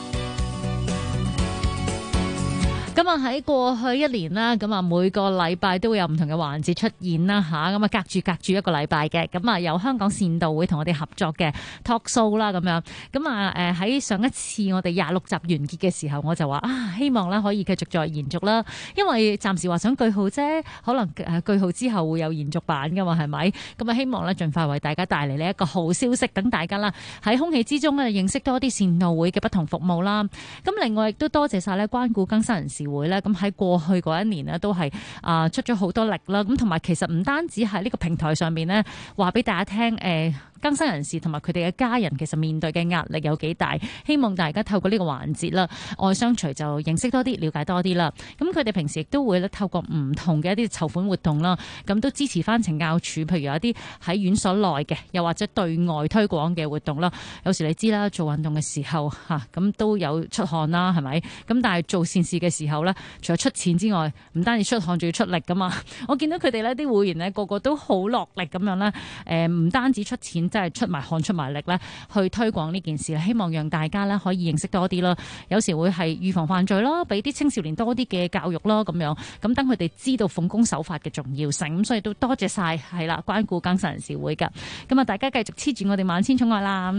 咁啊喺過去一年啦，咁啊每個禮拜都會有唔同嘅環節出現啦吓，咁啊隔住一個禮拜嘅，咁啊有香港善道會同我哋合作嘅 talk show 啦咁樣，咁啊喺上一次我哋26集完結嘅時候，我就話希望咧可以繼續再延續啦，因為暫時話想句號啫，可能句號之後會有延續版噶嘛，係咪？咁啊希望咧盡快為大家帶嚟呢一個好消息，等大家啦喺空氣之中咧認識多啲善道會嘅不同服務啦。咁另外亦都多謝晒咧關顧更新人士會咧，咁喺過去嗰一年呢都係出咗好多力啦，咁同埋其實唔單止喺呢個平台上面呢話俾大家聽，更新人士同埋佢哋嘅家人其實面對嘅壓力有幾大，希望大家透過呢個環節啦，愛相隨就認識多啲，了解多啲啦。咁佢哋平時亦都會咧透過唔同嘅一啲籌款活動啦，咁都支持翻懲教署，譬如有一啲喺院所內嘅，又或者對外推廣嘅活動啦。有時你知啦，做運動嘅時候咁都有出汗啦，係咪？咁但係做善事嘅時候咧，除咗出錢之外，唔單止出汗，仲要出力噶嘛。我見到佢哋呢啲會員呢，個個都好落力咁樣咧，唔單止出錢，真係出埋汗出埋力咧，去推廣呢件事，希望讓大家咧可以認識多啲啦。有時會係預防犯罪啦，俾啲青少年多啲嘅教育啦，咁樣咁等佢哋知道奉公守法嘅重要性。咁所以都多謝晒係啦，關顧更新人士會噶。咁啊，大家繼續黐住我哋萬千寵愛啦。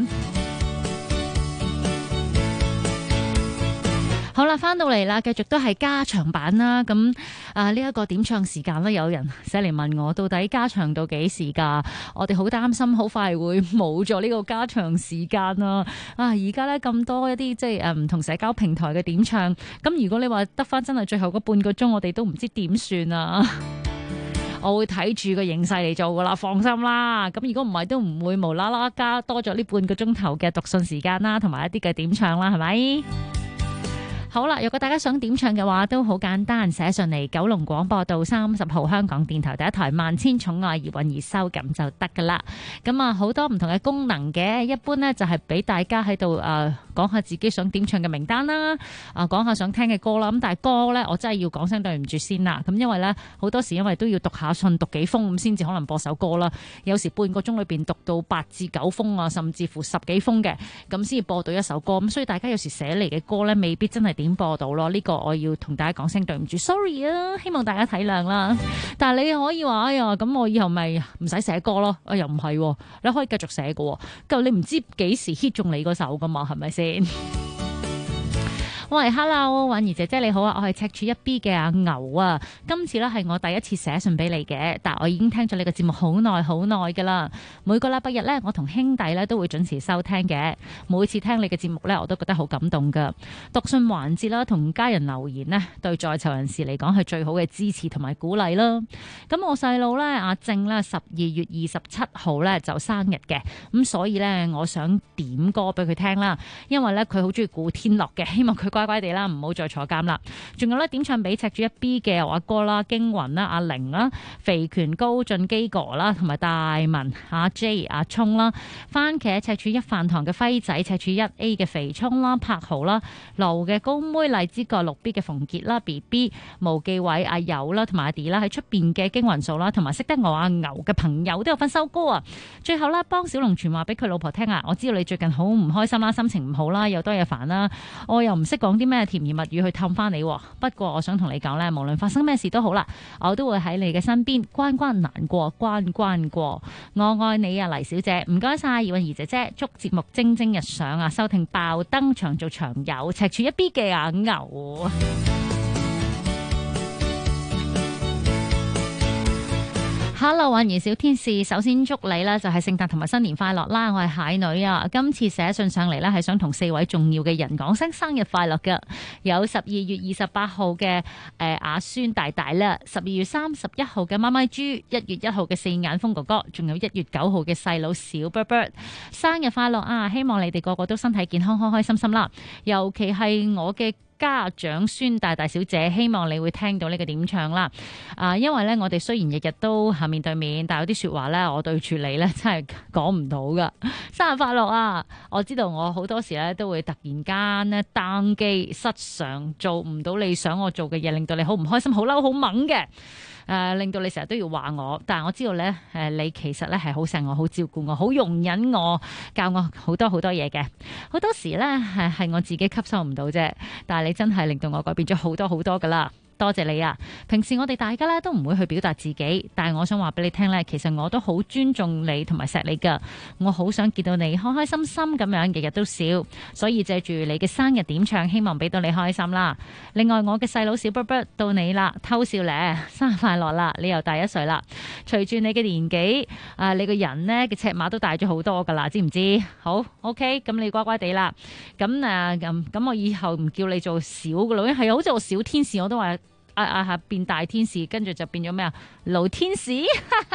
好啦，翻到嚟啦，繼續都係加長版啦。咁呢一個點唱時間咧，有人寫嚟問我，到底加長到幾時㗎？我哋好擔心，好快會冇咗呢個加長時間啦。而家咧咁多一啲即係唔同社交平台嘅點唱，咁如果你話得翻真係最後嗰半個鐘，我哋都唔知點算啊！我會睇住個形勢嚟做噶啦，放心啦。咁如果唔係，都唔會無啦啦加多咗呢半個鐘頭嘅讀信時間啦，同埋一啲嘅點唱啦，係咪？好啦，如果大家想點唱嘅話，都好簡單，寫上嚟九龍廣播道30號香港電台第一台萬千寵愛葉韻儀收咁就得噶啦。咁啊，好多唔同嘅功能嘅，一般呢就係俾大家喺度講下自己想點唱嘅名單啦，講下想聽嘅歌啦。咁但係歌呢，我真係要講聲對唔住先啦。咁因為呢，好多時因為都要讀下信，讀幾封咁先至可能播首歌啦。有時半個鐘裏邊讀到8至9封啊，甚至乎10幾封嘅，咁先至播到一首歌。咁所以大家有時寫嚟嘅歌呢，未必真係點播到咯，呢個我要同大家講聲對唔住 ，sorry 啊，希望大家體諒啦。但係你可以話，哎呀，咁我以後咪唔使寫歌咯？又唔係，你可以繼續寫嘅，咁你唔知幾時 hit 中你嗰首噶嘛，係咪先？喂 ，Hello， 韻儀姐姐你好啊，我係赤柱一 B 嘅阿牛啊。今次咧係我第一次寫信俾你嘅，但我已經聽咗你嘅節目好耐好耐噶啦。每個禮拜日咧，我同兄弟咧都會準時收聽嘅。每次聽你嘅節目咧，我都覺得好感動噶。讀信環節啦，同家人留言呢，對在囚人士嚟講係最好嘅支持同埋鼓勵啦。咁我細佬咧阿正咧12月27號咧就生日嘅，咁所以咧我想點歌俾佢聽啦，因為咧佢好中意古天樂嘅，希望佢乖乖地啦，唔好再坐監啦。仲有咧點唱俾赤柱一 B 嘅我阿哥啦、經雲啦、阿玲啦、肥權高進基哥啦，同埋大文、阿 J、阿聰啦、番茄赤柱一飯堂嘅輝仔、赤柱1A 嘅肥聰啦、柏豪啦、盧嘅高妹、荔枝角6 B 嘅馮傑啦、BB、無忌偉、阿友啦同埋阿 D 啦，喺出邊嘅經雲數啦，同埋識得我阿牛嘅朋友都有份收歌啊！最後咧幫小龍傳話俾佢老婆聽啊！我知道你最近好唔開心啦，心情唔好啦，又多嘢煩啦，我又唔識講啲咩甜言蜜語去氹翻你。不過我想同你講咧，無論發生咩事都好啦，我都會喺你嘅身邊，關關難過關關過。我愛你啊，黎小姐，唔該晒，葉韻儀姐姐，祝節目蒸蒸日上啊，收聽爆燈長做長有，赤柱一 B 嘅阿牛。Hello， 韻儀小天使，首先祝你啦，就係聖誕同埋新年快樂啦！我係蟹女啊，今次寫信上嚟咧，係想同4位重要嘅人講聲生日快樂噶。有12月28號嘅阿孫大大啦，12月31號嘅媽媽豬，1月1號嘅4眼風哥哥，仲有1月9號嘅細佬小 bird， 生日快樂啊！希望你哋個個都身體健康，開開心心啦。尤其係我嘅家長孫大大小姐，希望你會聽到呢個點唱啦。因為咧我哋雖然日日都面對面，但有啲說話咧我對住你咧真係講唔到噶。生日快樂啊！我知道我好多時咧都會突然間咧當機失常，做唔到你想我做嘅嘢，令到你好唔開心、好嬲、好猛嘅。令到你成日都要話我，但係我知道咧，你其實咧係好錫我、好照顧我、好容忍我、教我好多好多嘢嘅。好多時咧係我自己吸收唔到啫，但係你真係令到我改變咗好多好多噶啦。多謝你啊！平時我哋大家咧都唔會去表達自己，但係我想話俾你聽咧，其實我都好尊重你同埋錫你噶。我好想見到你開開心心咁樣，日日都笑。所以借住你嘅生日點唱，希望俾到你開心啦。另外我嘅細佬小卜卜到你啦，偷笑咧，生日快樂啦！你又大1歲啦。隨住你嘅年紀，你個人呢嘅尺碼都大咗好多噶啦，知唔知？好 OK， 咁你乖乖地啦。咁我以後唔叫你做小噶啦，係好似我小天使我都話。變大天使，跟住就變咗咩啊？老天使，你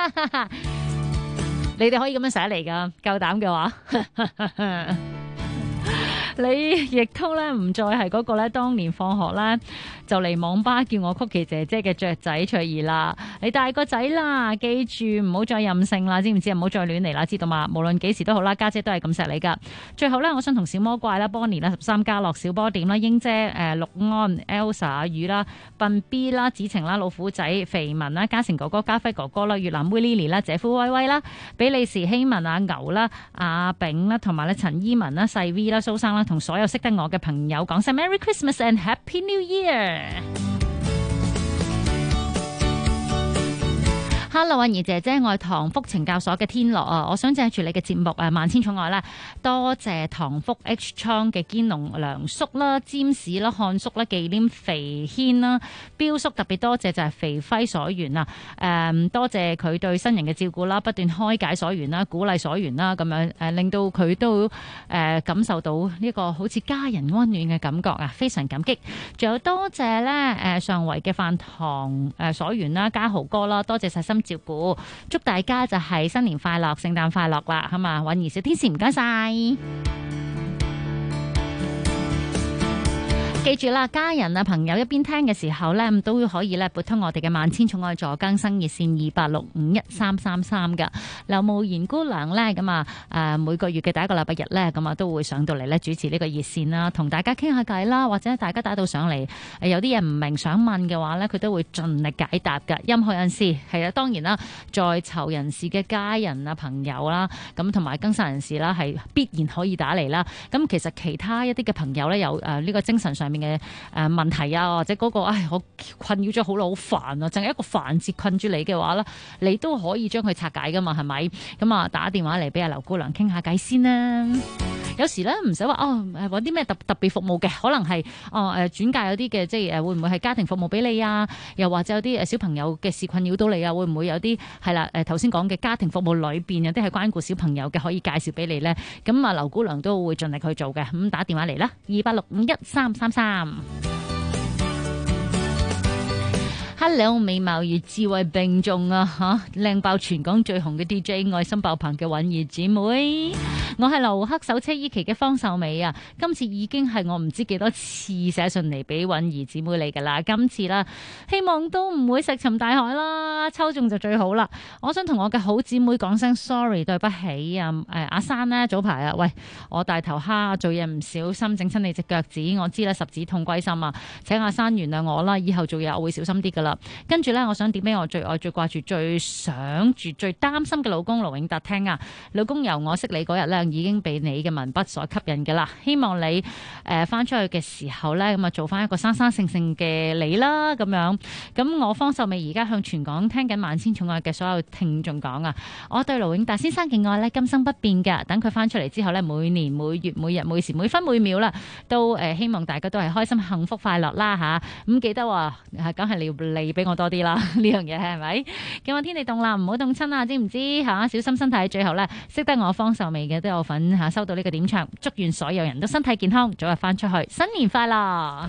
哋可以咁樣寫嚟噶，夠膽嘅話。你亦都咧唔再係嗰個咧，當年放學咧就嚟網吧叫我曲奇姐姐嘅雀仔翠兒啦。你大個仔啦，記住唔好再任性啦，知唔知？唔好再亂嚟啦，知道嘛？無論幾時都好啦，家姐都係咁錫你噶。最後咧，我想同小魔怪啦、Bonnie 啦、13家樂、小波點啦、英姐、陸安、Elsa 阿宇啦、笨 B 啦、子晴啦、老虎仔、肥文啦、嘉誠哥哥、家輝哥哥啦、越南妹 Lily 啦、姐夫威威啦、比利時希文阿牛啦、阿炳啦，同埋咧陳依文啦、細 V 啦、蘇生啦，同所有識得我嘅朋友講聲 Merry Christmas and Happy New Year。Hello， 欣怡姐姐，我係唐福懲教所嘅天樂啊！我想借住你嘅節目萬千寵愛啦，多謝唐福 H 倉嘅堅龍梁叔啦、占士啦、漢叔啦、忌廉肥軒啦、標叔，特別多謝就係肥輝所願啊！多謝佢對新人嘅照顧啦，不斷開解所願啦，鼓勵所願啦，咁樣令到佢都感受到呢個好似家人溫暖嘅感覺啊！非常感激。仲有多謝咧上圍嘅飯堂所願啦、家豪哥啦，多謝細心照顧，祝大家就係新年快樂、聖誕快樂啦，好嘛？韻兒小天使唔該晒。記住啦，家人啊朋友一邊聽嘅時候咧，都可以咧撥通我哋嘅萬千寵愛助更生熱線28651333噶。劉慕賢姑娘咧咁啊，每個月嘅第一個禮拜日咧咁啊，都會上到嚟咧主持呢個熱線啦，同大家傾下偈啦，或者大家打到上嚟有啲嘢唔明想問嘅話咧，佢都會盡力解答噶。任何人士係啊，當然啦，在囚人士嘅家人啊朋友啦，咁同埋更生人士啦，係必然可以打嚟啦。咁其實其他一啲嘅朋友咧，有呢個精神上面嘅問題啊，或者嗰個我困擾咗好耐，好煩啊，淨係一個煩字困住你嘅話咧，你都可以將佢拆解噶嘛，係咪？咁啊，打電話嚟俾阿劉姑娘傾下偈先啦。有時咧唔使話揾啲咩特別服務嘅，可能係轉介有啲嘅，即係會唔會係家庭服務俾你啊？又或者有啲小朋友嘅事困擾到你啊？會唔會有啲係啦？頭先講嘅家庭服務裏邊有啲係關顧小朋友嘅，可以介紹俾你咧？咁啊，劉姑娘都會盡力去做嘅。咁打電話嚟啦，28651333。Hello， 美貌與智慧並重啊！靚爆全港最紅嘅 DJ， 愛心爆棚嘅韻兒姊妹。我係劉克手車依期嘅方秀美啊！今次已經係我唔知幾多次寫信嚟俾韻兒姊妹嚟噶啦，今次啦，希望都唔會石沉大海啦，抽中就最好啦！我想同我嘅好姊妹講聲 sorry， 對不起啊！阿珊呢，早排啊，喂，我大頭蝦做嘢唔小心整親你隻腳趾，我知啦，十指痛歸心啊！請阿珊原諒我啦，以後做嘢我會小心啲噶啦。跟住呢，我想點俾我最愛、最掛住、最想住、最擔心嘅老公盧永達聽啊！老公，由我識你嗰日呢，已經被你嘅文筆所吸引嘅啦，希望你翻出去嘅時候呢，咁啊做翻一個生生性性嘅你啦，咁樣。咁我方秀美而家向全港聽緊萬千寵愛嘅所有聽眾講啊，我對盧永達先生嘅愛呢，今生不變嘅。等佢翻出嚟之後呢，每年每月每日每時每分每秒啦，都希望大家都係開心幸福快樂啦吓。咁記得話梗係你要嚟俾我多啲啦，呢樣嘢係咪？今日天氣凍啦，唔好凍親啊，知唔知吓？小心身體。最後呢，識得我方秀美嘅都有份收到呢個點唱，祝願所有人都身體健康，早日翻出去，新年快樂！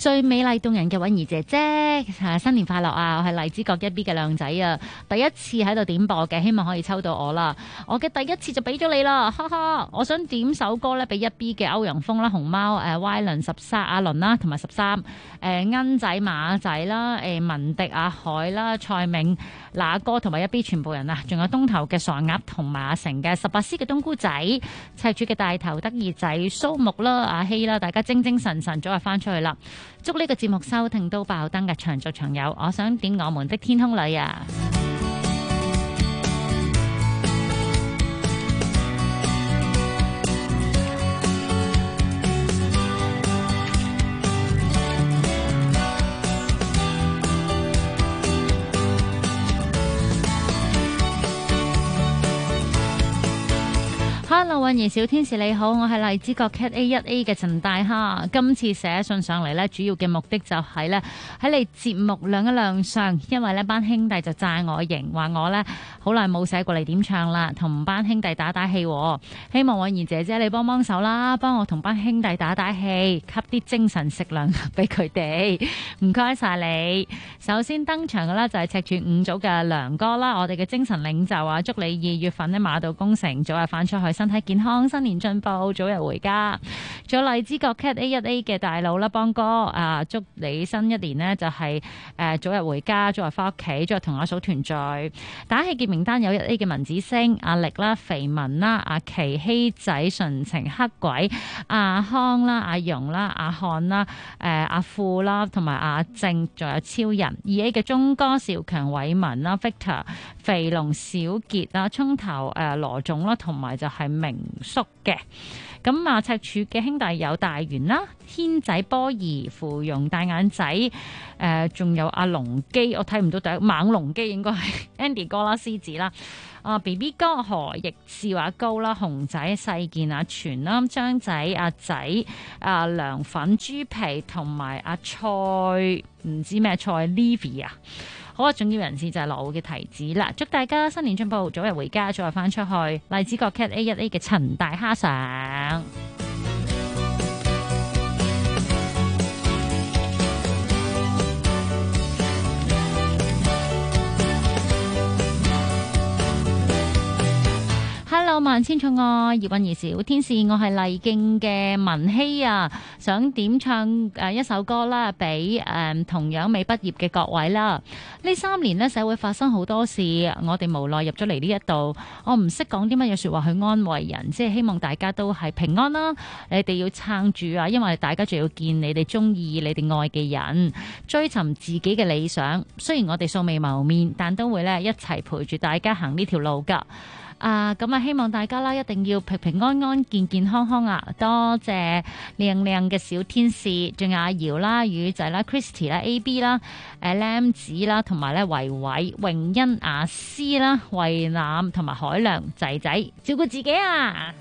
最美麗動人嘅韻兒姐姐，新年快樂啊！我係荔枝角 1B 嘅靚仔啊，第一次喺度點播嘅，希望可以抽到我啦。我嘅第一次就俾咗你啦，哈哈！我想點首歌咧，俾 1B 嘅歐陽鋒啦、熊貓、Y 倫13、阿倫啦，同埋13、恩仔、馬仔啦、文迪、阿海啦、蔡明、那哥同埋 1B 全部人啊，仲有東頭嘅傻鴨同埋阿成嘅18絲嘅冬菇仔、赤柱嘅大頭得意仔、蘇木啦、阿希啦，大家精精神神早日翻出去啦！祝呢個節目收聽到爆燈嘅長續長有，我想點我們的天空裏啊！Hello， 韻兒小天使你好，我係荔枝角 Cat A1A 嘅陳大蝦。今次寫信上嚟呢，主要嘅目的就係呢，喺你節目亮一亮相，因為呢班兄弟就讚我型，話我呢好耐冇寫過嚟點唱啦，同班兄弟打打氣。希望韻兒姐姐你幫幫手啦，幫我同班兄弟打打氣，給啲精神食糧俾佢哋。唔該晒你。首先登場嘅呢，就係赤柱5組嘅梁哥啦，我哋嘅精神領袖啊，祝你2月份呢馬到功成，早日返出去，身體健康，新年進步，早日回家。仲有荔枝角 Cat A1A 嘅大佬啦，邦哥啊，祝你新一年呢就係早日回家，早日翻屋企，早日同阿嫂團聚。打氣嘅名單有1A 嘅文子星、阿力啦、肥文啦、阿琪、希仔、純情黑鬼、阿康啦、阿容啦、阿漢啦、阿富啦，同埋阿正，仲有超人。2A 嘅鐘哥、邵強、偉文啦、Victor、肥龍、小傑啦、葱頭羅總啦，同埋就係明叔嘅。咁啊，赤柱嘅兄弟有大元啦、軒仔、波兒、芙蓉、大眼仔，仲有阿龍基，我睇唔到第一猛龍基應該係 Andy 哥啦、獅子啦，BB 哥、何奕少、阿高啦、熊仔、細健、阿全啦、張仔、阿仔、涼粉、豬皮同埋阿蔡，唔知咩菜 Livy 啊。好啊！重要人士就係羅湖嘅提子啦，祝大家新年進步，早日回家，早日翻出去。荔枝角 Cat A1A 嘅陳大蝦上。Hello， 萬千寵愛葉韻兒小天使，我係麗徑嘅文希啊，想點唱一首歌啦，俾同樣未畢業嘅各位啦。呢3年呢，社會發生好多事，我哋無奈入咗嚟呢一度，我唔識講啲乜嘢說話去安慰人，即係希望大家都係平安啦。你哋要撐住啊，因為大家仲要見你哋中意、你哋愛嘅人，追尋自己嘅理想。雖然我哋素未謀面，但都會咧一齊陪住大家行呢條路噶。咁啊，希望大家啦，一定要平平安安、健健康康啊！多謝靚靚嘅小天使，仲有阿瑤啦、宇仔啦、Christy 啦、AB 啦、Lam 子啦，同埋咧維維、榮欣、阿詩啦、衛南同埋海良仔仔，照顧自己啊！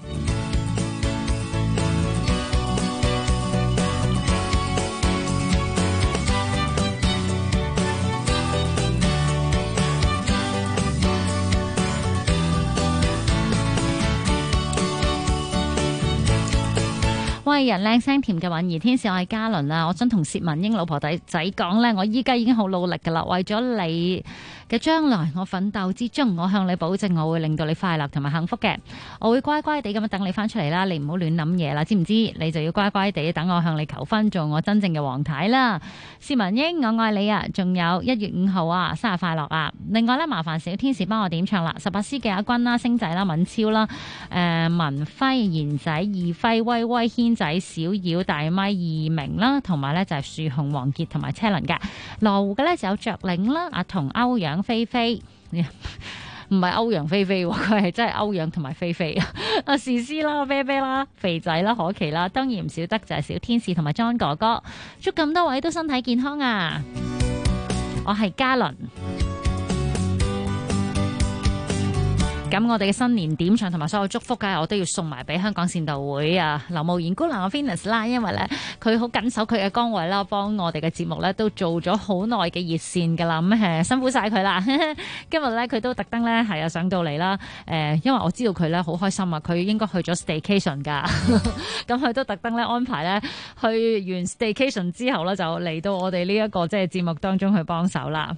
喂，人靚聲甜嘅韻兒天使，我係嘉倫啊！我想同薛文英老婆仔講呢，我依家已經好努力噶啦，為咗你嘅將來，我奮鬥之中，我向你保證，我會令到你快樂同埋幸福嘅。我會乖乖地咁樣等你翻出嚟啦，你唔好亂諗嘢啦，知唔知？你就要乖乖地等我向你求婚，做我真正嘅王太啦。薛文英，我愛你啊！仲有1月5號啊，生日快樂啊！另外呢，麻煩小天使幫我點唱啦，18絲嘅阿君啦、星仔啦、敏超啦、文輝、賢仔、二輝、威威、軒仔、小妖、大咪、二明啦，同埋呢就係樹紅、王傑同埋車輪嘅。羅湖嘅呢就有着領啦、阿童、歐陽菲菲，唔係歐陽菲菲，佢係真係歐陽同埋菲菲。阿時思啦、啤啤啦、肥仔啦、可琪啦，當然唔少得就係小天使同埋 John 哥哥。祝咁多位都身體健康啊！我係嘉倫。 咁我哋嘅新年點唱同埋所有祝福嘅，我都要送埋俾香港善導會啊劉慕賢姑娘嘅 Venus 啦，因為咧佢好緊守佢嘅崗位啦，幫我哋嘅節目咧都做咗好耐嘅熱線噶啦，咁辛苦晒佢啦。今日咧佢都特登咧係啊上到嚟啦，因為我知道佢咧好開心啊，佢應該去咗 staycation 噶，咁佢都特登咧安排咧去完 staycation 之後咧就嚟到我哋呢一個即係節目當中去幫手啦。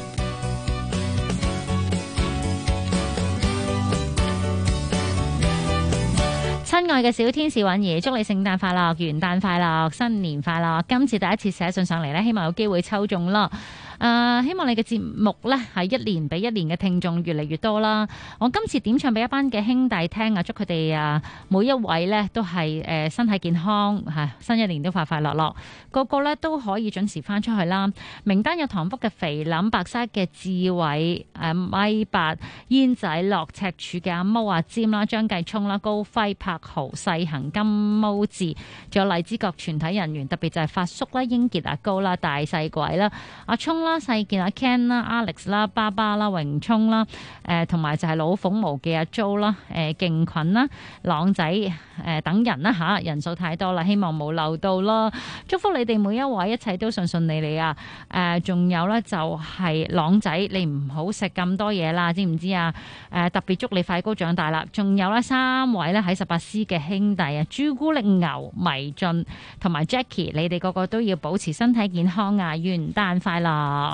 親愛嘅小天使允兒，祝你聖誕快樂、元旦快樂、新年快樂！今次第一次寫信上嚟咧，希望有機會抽中啦。希望你嘅節目咧係一年比一年嘅聽眾越嚟越多啦。我今次點唱俾一班嘅兄弟聽啊，祝佢哋每一位咧都係身體健康嚇，新一年都快快樂樂，個個咧都可以準時翻出去啦。名單有唐福嘅肥林、白沙嘅志偉、米八、煙仔、落赤柱嘅阿毛阿尖啦、張繼聰啦、高輝、柏豪、細行、金毛志，仲有荔枝角全體人員，特別就係發叔啦、英傑阿高啦、大細鬼啦、阿聰啦、細健阿 Ken 啦、Alex 啦、爸爸啦、榮聰啦，同埋就係老鳳無忌阿 Jo 啦、勁群啦、朗仔等人啦嚇，人數太多啦，希望冇漏到咯。祝福你哋每一位一切都順順利利啊！仲有咧就係朗仔，你唔好食咁多嘢啦，知唔知啊？特別祝你快高長大啦！仲有咧3位咧喺18 C 嘅兄弟啊，朱古力牛、迷進同埋 Jackie， 你哋個個都要保持身體健康啊！元旦快樂！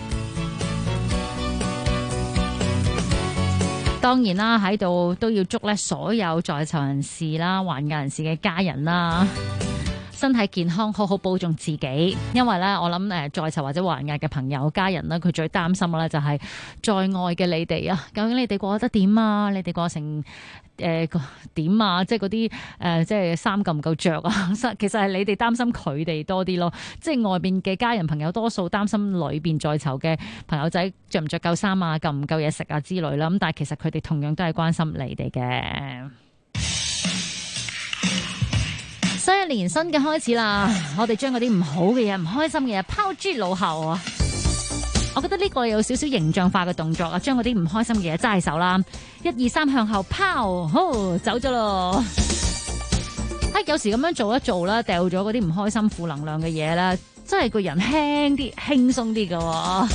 當然啦，喺度都要祝咧所有在囚人士啦、患癌人士嘅家人啦，身體健康，好好保重自己。因為咧，我諗在囚或者患癌嘅朋友、家人咧，佢最擔心嘅咧就係在外嘅你哋啊，究竟你哋過得點啊？你哋過成點啊？即係嗰啲即係衫夠唔夠着啊？其實係你哋擔心佢哋多啲咯，即係外邊嘅家人朋友多數擔心裏邊在囚嘅朋友仔着唔着夠衫啊，夠唔夠嘢食啊之類啦。咁但係其實佢哋同樣都係關心你哋嘅。新一年新嘅開始啦，我哋將嗰啲唔好嘅嘢、唔開心嘅嘢拋諸腦後啊！我覺得呢個有少少形象化嘅動作啊，將嗰啲唔開心嘅嘢揸喺手啦，1、2、3向後拋，好走咗咯。有時咁樣做一做啦，掉咗嗰啲唔開心、負能量嘅嘢啦，真係個人輕啲、輕鬆啲㗎。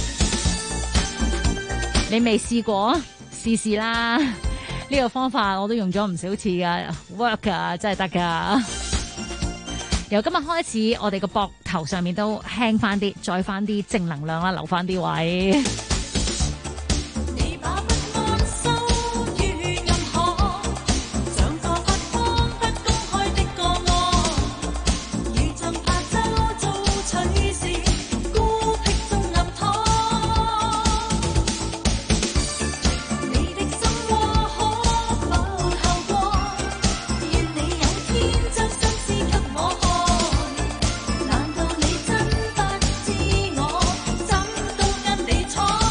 你未試過？試試啦！呢個方法我都用咗唔少次㗎 ，work 㗎，真係得㗎。由今日開始，我哋個膊頭上面都輕翻啲，再翻啲正能量啦，留翻啲位。 難道你真不知我怎都跟你闖？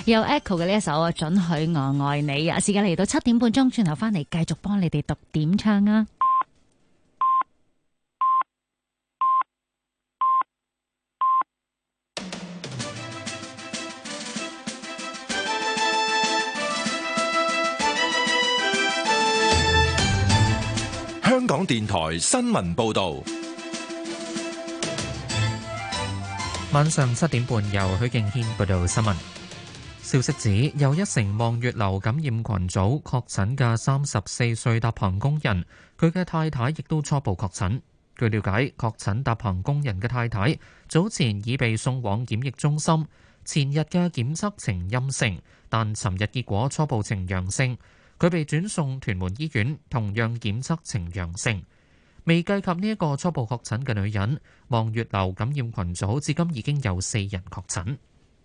有 Echo 嘅呢一首啊，准許我愛你啊！時間嚟到7點半鐘，轉頭翻嚟繼續幫你哋讀點唱啊！ 香港電台新聞報導。 晚上7點半，由許敬軒報道新聞。消息指，有一城望月樓感染群組確診嘅34歲搭棚工人，佢嘅太太亦都初步確診。據了解，確診搭棚工人嘅太太早前已被送往檢疫中心，前日嘅檢測呈陰性，但尋日結果初步呈陽性。佢被轉送屯門醫院，同樣檢測呈陽性。未計及呢一個初步確診嘅女人，望月樓感染群組至今已經有4人確診。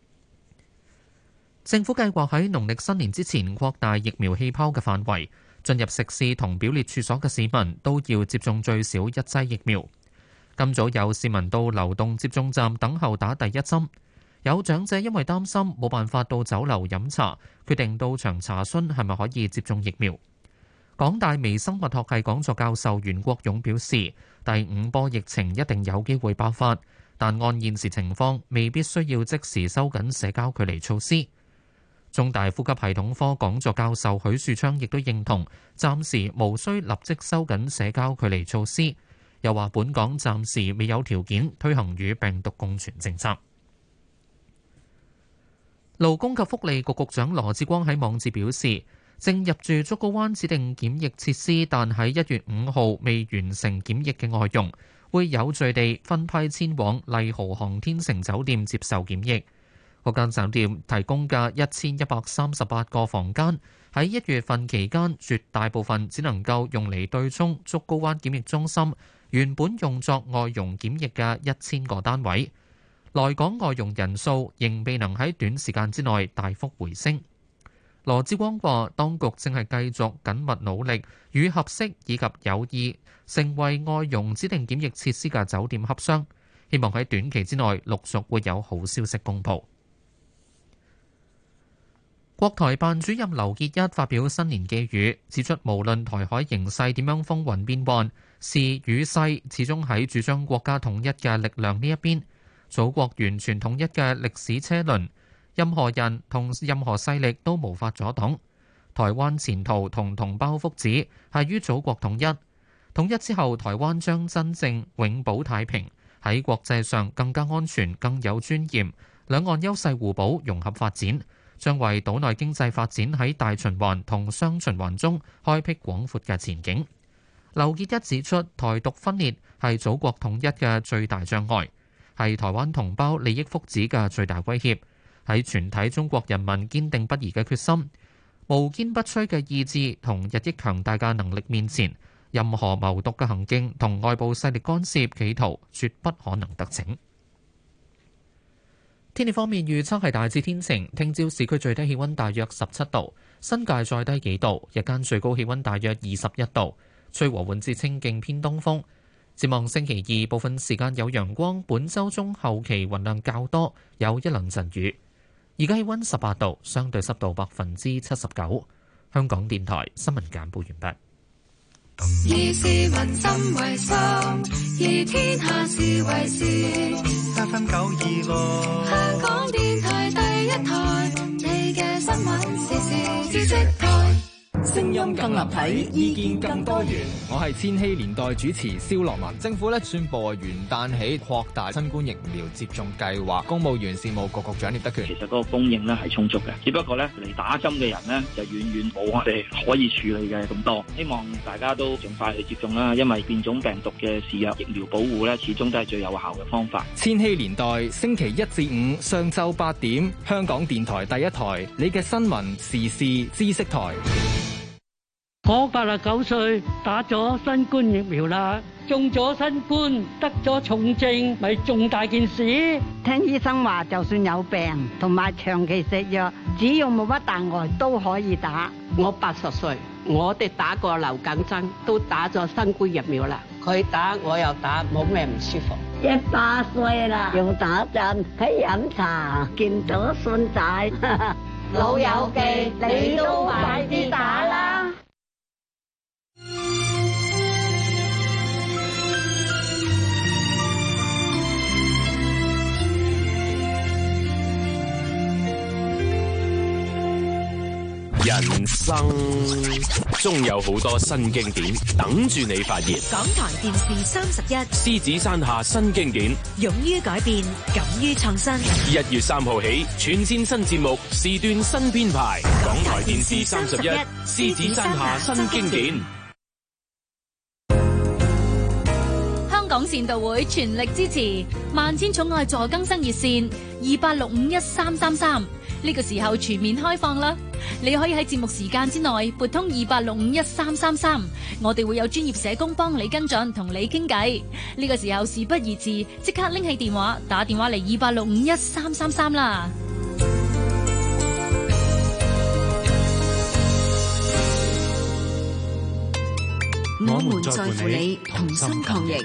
政府計劃喺農曆新年之前擴大疫苗氣泡嘅範圍，進入食肆同表列處所嘅市民都要接種最少1劑疫苗。今早有市民到流動接種站等候打第1針，有長者因為擔心冇辦法到酒樓飲茶，決定到場查詢係咪可以接種疫苗。港大微生物學系講座教授袁國勇表示，第5波疫情一定有機會爆發，但按現時情況，未必需要即時收緊社交距離措施。中大呼吸系統科講座教授許樹昌亦都認同，暫時無需立即收緊社交距離措施，又話本港暫時未有條件推行與病毒共存政策。勞工及福利局局長羅致光喺網誌表示，正入住竹篙灣指定檢疫設施，但喺1月5號未完成檢疫嘅外傭，會有序地分批遷往麗豪航天城酒店接受檢疫。嗰間酒店提供嘅1138個房間，喺1月份期間，絕大部分只能夠用嚟對沖竹篙灣檢疫中心原本用作外傭檢疫嘅1000個單位。來港外傭人數仍未能喺短時間之內大幅回升。羅致光話，當局正係繼續緊密努力，與合適以及有意成為外傭指定檢疫設施嘅酒店洽商，希望喺短期之內陸續會有好消息公佈。國台辦主任劉結一發表新年寄語，指出無論台海形勢點樣風雲變幻，時與勢始終喺主張國家統一嘅力量呢一邊。祖國完全統一嘅歷史車輪，任何人同任何勢力都無法阻擋。台灣前途同同胞福祉係於祖國統一，統一之後，台灣將真正永保太平，喺國際上更加安全、更有尊嚴，兩岸優勢互補、融合發展，將為島內經濟發展喺大循環同雙循環中開闢廣闊嘅前景。劉結一指出，台獨分裂係祖國統一嘅最大障礙，係台灣同胞利益福祉嘅最大威脅。喺全體中國人民堅定不移嘅決心、無堅不摧嘅意志同日益強大嘅能力面前，任何謀獨嘅行徑同外部勢力干涉企圖，絕不可能得逞。天氣方面預測係大致天晴，聽朝市區最低氣溫大約17度，新界再低幾度，日間最高氣溫大約21度，吹和緩至清勁偏東風。展望星期二部分時間有陽光，本週中後期雲量較多，有一兩陣雨。而家氣溫18度，相對濕度79%。香港電台新聞簡報完畢。 以市民心為心，以天下事為事。 FM 926， 香港電台第一台，你嘅新聞時事知識台。 聲音更立體，意見更多元。我係千禧年代主持蕭樂文。政府宣布元旦起擴大新冠疫苗接種計劃。公務員事務局局長聶德權， 其實嗰個供應咧係充足嘅，只不過咧嚟打針嘅人咧就遠遠冇我哋可以處理嘅咁多。希望大家都盡快去接種啦，因為變種病毒嘅肆虐，疫苗保護咧始終都係最有效嘅方法。 千禧年代星期1至5上晝8點，香港電台第一台，你嘅新聞時事知識台。 我89歲，打咗新冠疫苗啦，中咗新冠，得咗重症，咪重大件事。 聽醫生話，就算有病同埋長期食藥，只要冇乜大礙都可以打。 我80歲，我哋打過流感針，都打咗新冠疫苗啦。佢打我又打，冇咩唔舒服。 100歲啦，用打針，喺飲茶，見到孫仔。 老友記，你都快啲打啦！ 人生中有好多新經典等住你發現。 港台電視31， 獅子山下新經典， 勇於改變，敢於創新。 1月3號起，全線新節目，時段新編排。港台電視31，獅子山下新經典。 香港善導會全力支持萬千寵愛助更生熱線28651333，呢個時候全面開放啦！你可以喺節目時間之內撥通28651333，我哋會有專業社工幫你跟進，同你傾偈。呢個時候事不宜遲，即刻拎起電話打電話嚟28651333啦！ 我們在乎你，同心抗疫。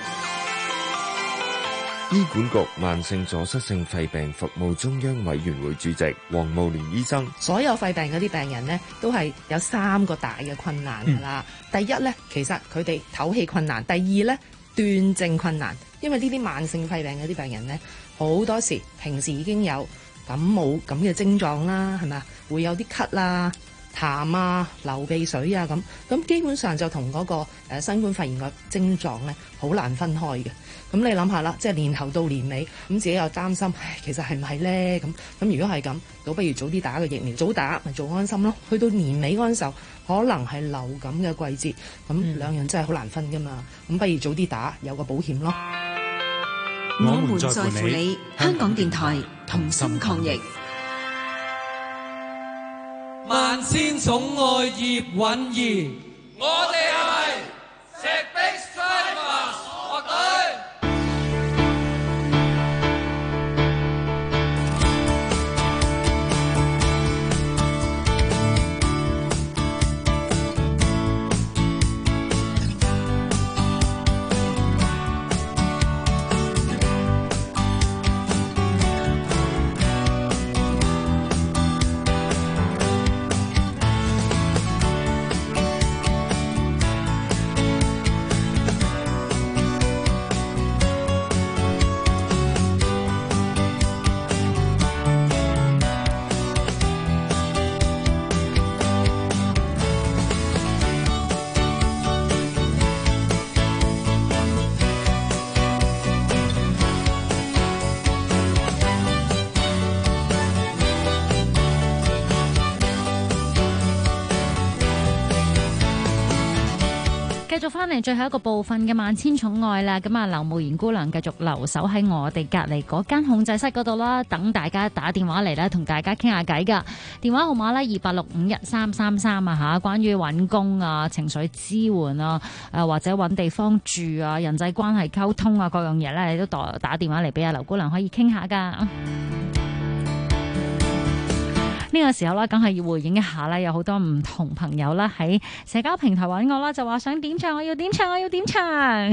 醫管局慢性阻塞性肺病服務中央委員會主席黃慕蓮醫生， 所有肺病嗰啲病人呢，都係有3個大嘅困難㗎啦。第一呢，其實佢哋唞氣困難；第二呢，斷症困難。因為呢啲慢性肺病嗰啲病人呢，好多時平時已經有感冒咁嘅症狀啦，係咪啊？會有啲咳啦、痰啊、流鼻水啊咁基本上就同嗰個新冠肺炎嘅症狀呢，好難分開嘅。咁你諗下啦，即係年頭到年尾，咁自己又擔心，其實係唔係呢？咁如果係咁，倒不如早啲打個疫苗，早打咪做安心咯。去到年尾嗰陣時候，可能係流感嘅季節，咁兩樣真係好難分噶嘛。咁不如早啲打，有個保險咯。 我們在乎你，香港電台同心抗疫。 萬千寵愛葉韻儀，我哋係咪石壁 Strivers 樂隊？ 繼續翻嚟最後一個部分嘅萬千寵愛啦，咁啊劉慕賢姑娘繼續留守喺我哋隔離嗰間控制室嗰度啦，等大家打電話嚟咧，同大家傾下偈噶。電話號碼咧28651333啊嚇，關於揾工啊、情緒支援啊、或者揾地方住啊、人際關係溝通啊各樣嘢咧，你都打電話嚟俾阿劉姑娘可以傾下噶。呢個時候啦，梗係要回應一下啦，有好多唔同朋友啦喺社交平台揾我啦，就話想點唱，我要點唱，我要點唱。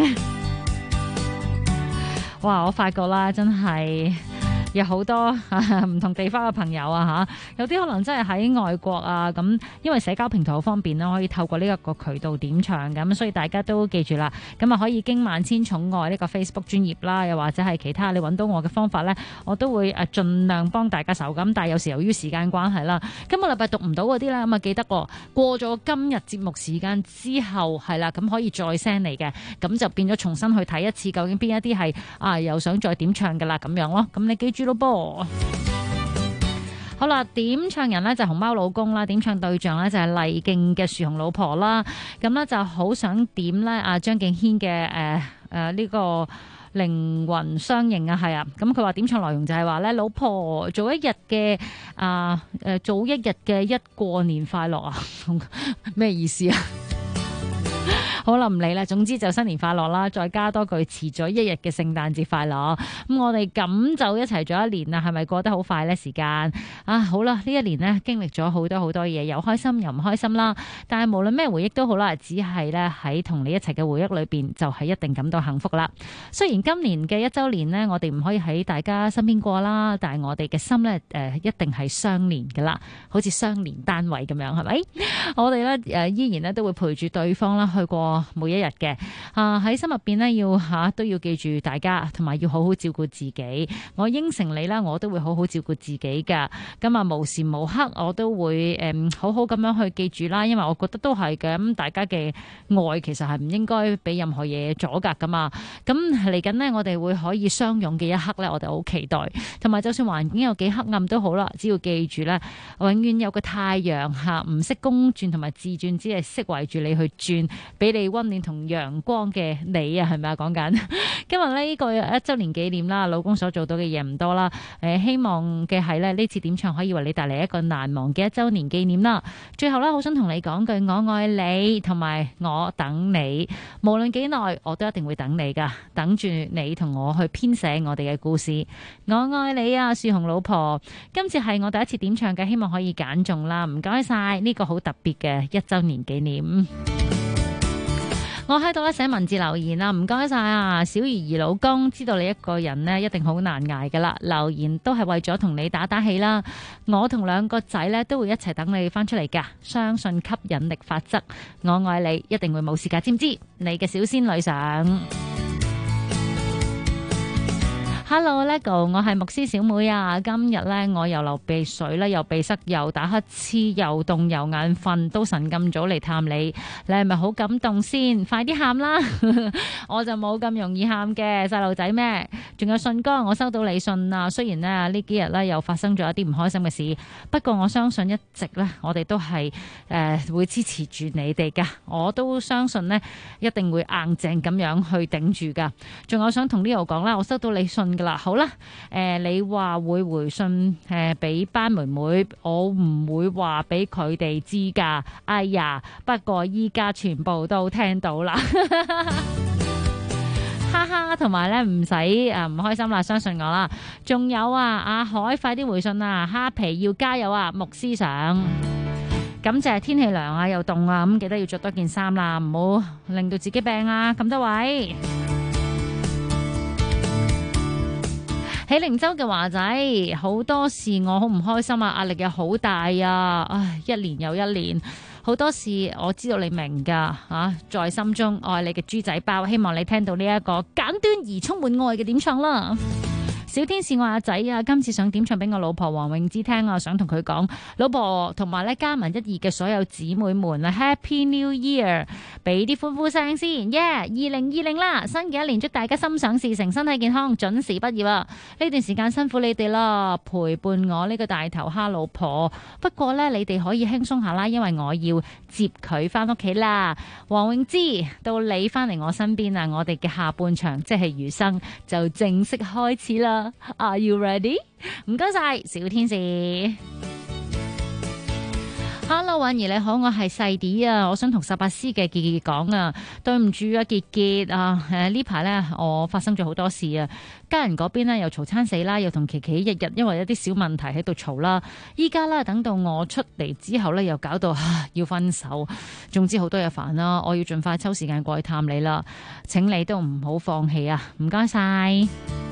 哇！我發覺啦，真係有好多唔同地方嘅朋友啊嚇，有啲可能真係喺外國啊咁，因為社交平台好方便啦，可以透過呢一個渠道點唱咁，所以大家都記住啦，咁啊可以經萬千寵愛呢個 Facebook 專頁啦，又或者係其他你揾到我嘅方法呢，我都會盡量幫大家手咁，但係有時由於時間關係啦，今個禮拜讀唔到嗰啲啦，咁啊記得過咗今日節目時間之後係啦，咁可以再 send 嚟嘅，咁就變咗重新去睇一次，究竟邊一啲係又想再點唱嘅啦咁樣咯，咁你記住咯噃。好啦，點唱人呢就熊貓老公啦，點唱對象呢就係麗勁嘅樹熊老婆啦，咁呢就好想點呢阿張敬軒嘅呢個靈魂相應啊，係啊，咁佢話點唱內容就係話呢，老婆做一日嘅做一日嘅一過年快樂啊，咩意思啊？ 好啦，唔理啦，總之就新年快樂啦，再加多句遲咗一日嘅聖誕節快樂。咁我哋咁就一齊咗一年啦，係咪過得好快呢？時間啊，好啦，呢一年呢，經歷咗好多嘢，又開心又唔開心啦。但係無論咩回憶都好啦，只係咧喺同你一齊嘅回憶裏邊，就係一定感到幸福啦。雖然今年嘅1週年呢，我哋唔可以喺大家身邊過啦，但係我哋嘅心呢，一定係相連噶啦，好似相連單位咁樣，係咪？我哋咧依然咧都會陪住對方啦，去過每一日嘅。喺心入邊呢，都要記住大家，同埋要好好照顧自己。我應承你啦，我都會好好照顧自己噶。咁啊，無時無刻我都會好好咁樣去記住啦，因為我覺得都係嘅。咁大家嘅愛其實係唔應該俾任何嘢阻隔噶嘛。咁嚟緊呢，我哋會可以相擁嘅一刻呢，我哋好期待。同埋就算環境有幾黑暗都好啦，只要記住呢，永遠有個太陽唔識公轉同埋自轉，只係識圍住你去轉，俾你溫暖同陽光嘅你啊，係咪啊？講緊今日呢個1週年紀念啦，老公所做到嘅嘢唔多啦。希望嘅係呢次點唱可以為你帶嚟一個難忘嘅1週年紀念啦。最後呢，好想同你講句我愛你，同埋我等你，無論幾耐我都一定會等你噶，等住你同我去編寫我哋嘅故事。我愛你啊，樹熊老婆，今次係我第一次點唱嘅，希望可以揀中啦，唔該晒，呢個好特別嘅1週年紀念。我喺度咧寫文字留言啦，唔該晒啊，小儀老公，知道你一個人呢一定好難捱噶啦，留言都係為咗同你打打氣啦。我同2個仔呢都會一齊等你翻出嚟噶，相信吸引力法則，我愛你一定會冇事噶，知唔知？你嘅小仙女上。Hello Lego， 我係牧師小妹啊！今日咧我又流鼻水啦，又鼻塞，又打乞嗤，又凍又眼瞓，都神咁早嚟探你，你係咪好感動先？快啲喊啦！我就冇咁容易喊嘅，細路仔咩？仲有信哥，我收到你信啊！雖然呢幾日咧又發生咗一啲唔開心嘅事，不過我相信一直咧我哋都係會支持住你哋噶，我都相信呢一定會硬淨咁樣去頂住噶。仲有想同 Leo 講啦，我收到你信噶啦，好啦，你話會回信俾班妹妹，我唔會話俾佢哋知噶。哎呀，不過依家全部都聽到啦，哈哈，同埋咧唔使唔開心啦，相信我啦。仲有啊，阿海快啲回信啊，蝦皮要加油啊，牧師上。感謝天氣涼啊，又凍啊，咁記得要着多件衫啦，唔好令到自己病啊。咁多位。喺靈州嘅華仔，好多事我好唔開心啊，壓力又好大啊，唉，一年又一年，好多事我知道你明噶吓，在心中愛你嘅豬仔包，希望你聽到呢一個簡短而充滿愛嘅點唱啦。小天使我阿仔啊，今次想點唱俾我老婆黃詠芝聽啊，想同佢講，老婆同埋咧嘉文1、2嘅所有姊妹們啊 ，Happy New Year， 俾啲歡呼聲先，耶！2020啦，新嘅一年祝大家心想事成，身體健康，準時畢業啊！呢段時間辛苦你哋啦，陪伴我呢個大頭蝦老婆。不過呢，你哋可以輕鬆下啦，因為我要接佢翻屋企啦。黃詠芝，到你翻嚟我身邊啊，我哋嘅下半場即係餘生就正式開始啦。Are you ready？ 唔該晒，小天使。Hello， 婉兒你好，我係細啲啊，我想同18C 嘅傑傑講啊，對唔住啊，傑傑啊，呢排呢，我發生咗好多事啊，家人嗰邊呢，又嘈餐死啦，又同琪琪日日因為一啲小問題喺度嘈啦，依家呢，等到我出嚟之後呢，又搞到要分手，總之好多嘢煩啦，我要盡快抽時間過去探你啦，請你都唔好放棄啊，唔該晒。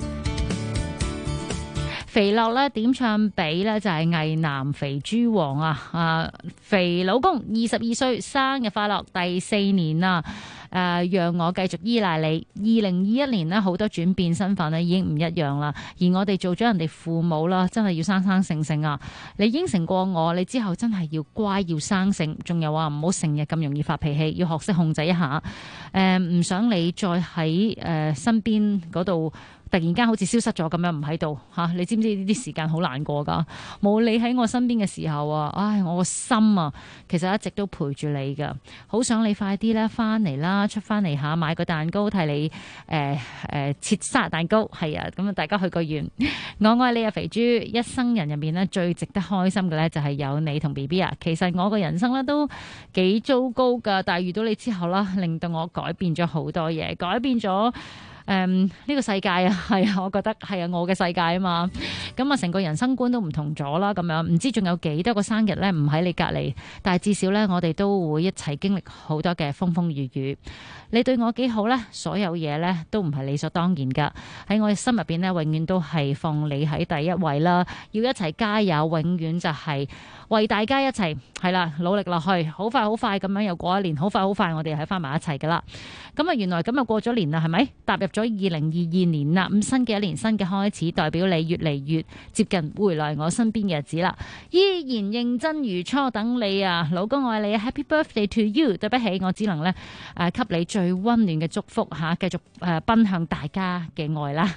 肥樂咧點唱俾咧就係偽男肥豬王啊！肥老公22歲生日快樂，第4年啦！讓我繼續依賴你。2021年呢，好多轉變，身份呢已經唔一樣啦。而我哋做咗人哋父母啦，真係要生生性性啊！你應承過我，你之後真係要乖，要生性。仲有話唔好成日咁容易發脾氣，要學識控制一下。唔想你再喺身邊嗰度。突然間好似消失咗咁樣唔喺度嚇，你知唔知呢啲時間好難過㗎？冇你喺我身邊嘅時候啊，唉，我個心啊，其實一直都陪住你㗎，好想你快啲咧翻嚟啦！ 啦，出翻嚟下買個蛋糕替你切生日蛋糕，係啊，咁啊大家去個願。我愛你啊肥豬，一生人入面咧最值得開心嘅咧就係有你同 BB 啊。其實我個人生咧都幾糟糕噶，但係遇到你之後啦，令到我改變咗好多嘢，改變咗呢個世界啊，係啊，我覺得係啊，我嘅世界啊嘛，咁啊成個人生觀都唔同咗啦，咁樣唔知仲有幾多個生日咧唔喺你隔離，但係至少咧我哋都會一齊經歷好多嘅風風雨雨。你對我幾好咧，所有嘢咧都唔係理所當然噶，喺我嘅心入邊咧永遠都係放你喺第一位啦，要一齊加油，永遠就係為大家一齊係啦努力落去，好快好快咁樣又過一年，好快好快我哋係翻埋一齊噶啦。咁啊原來咁又過咗年啦，係咪踏入咗2022年啦？咁新嘅一年新嘅開始，代表你越嚟越接近回來我身邊嘅日子啦。依然認真如初等你啊，老公愛你 ，Happy Birthday to you！ 對不起，我只能咧給你最溫暖嘅祝福嚇，繼續奔向大家嘅愛啦。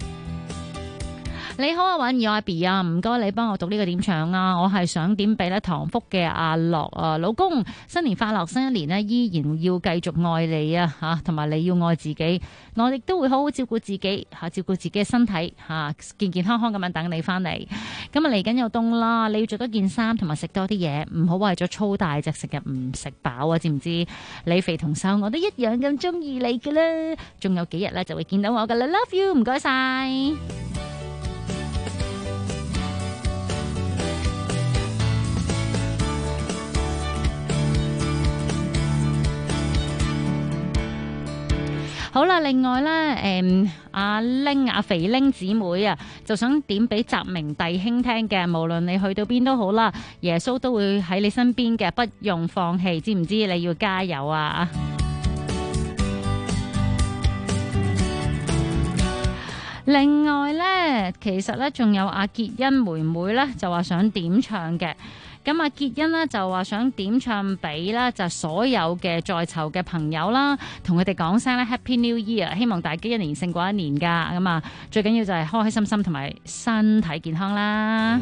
你好啊，婉兒，我阿 B 啊，唔該你幫我讀呢個點唱啊！我係想點俾咧唐福嘅阿樂啊，老公新年快樂，新一年呢依然要繼續愛你啊嚇，同埋你要愛自己，我亦都會好好照顧自己嚇，照顧自己嘅身體嚇，健健康康咁樣等你翻嚟。咁啊嚟緊又凍啦，你要着多件衫同埋食多啲嘢，唔好為咗粗大隻食日唔食飽啊！知唔知？你肥同瘦我都一樣咁中意你嘅啦，仲有幾日咧就會見到我嘅啦 ，love you， 唔該晒。好啦，另外咧，阿肥玲姊妹啊，就想點俾澤明弟兄聽嘅，無論你去到邊都好啦，耶穌都會喺你身邊嘅，不用放棄，知唔知？你要加油啊！另外咧，其實咧仲有阿潔欣妹妹咧，就話想點唱嘅。咁阿潔欣呢，就話想點唱俾啦，就所有嘅在囚嘅朋友啦，同佢哋講聲咧 Happy New Year， 希望大家一年勝過一年噶。咁啊，最緊要就係開開心心同埋身體健康啦。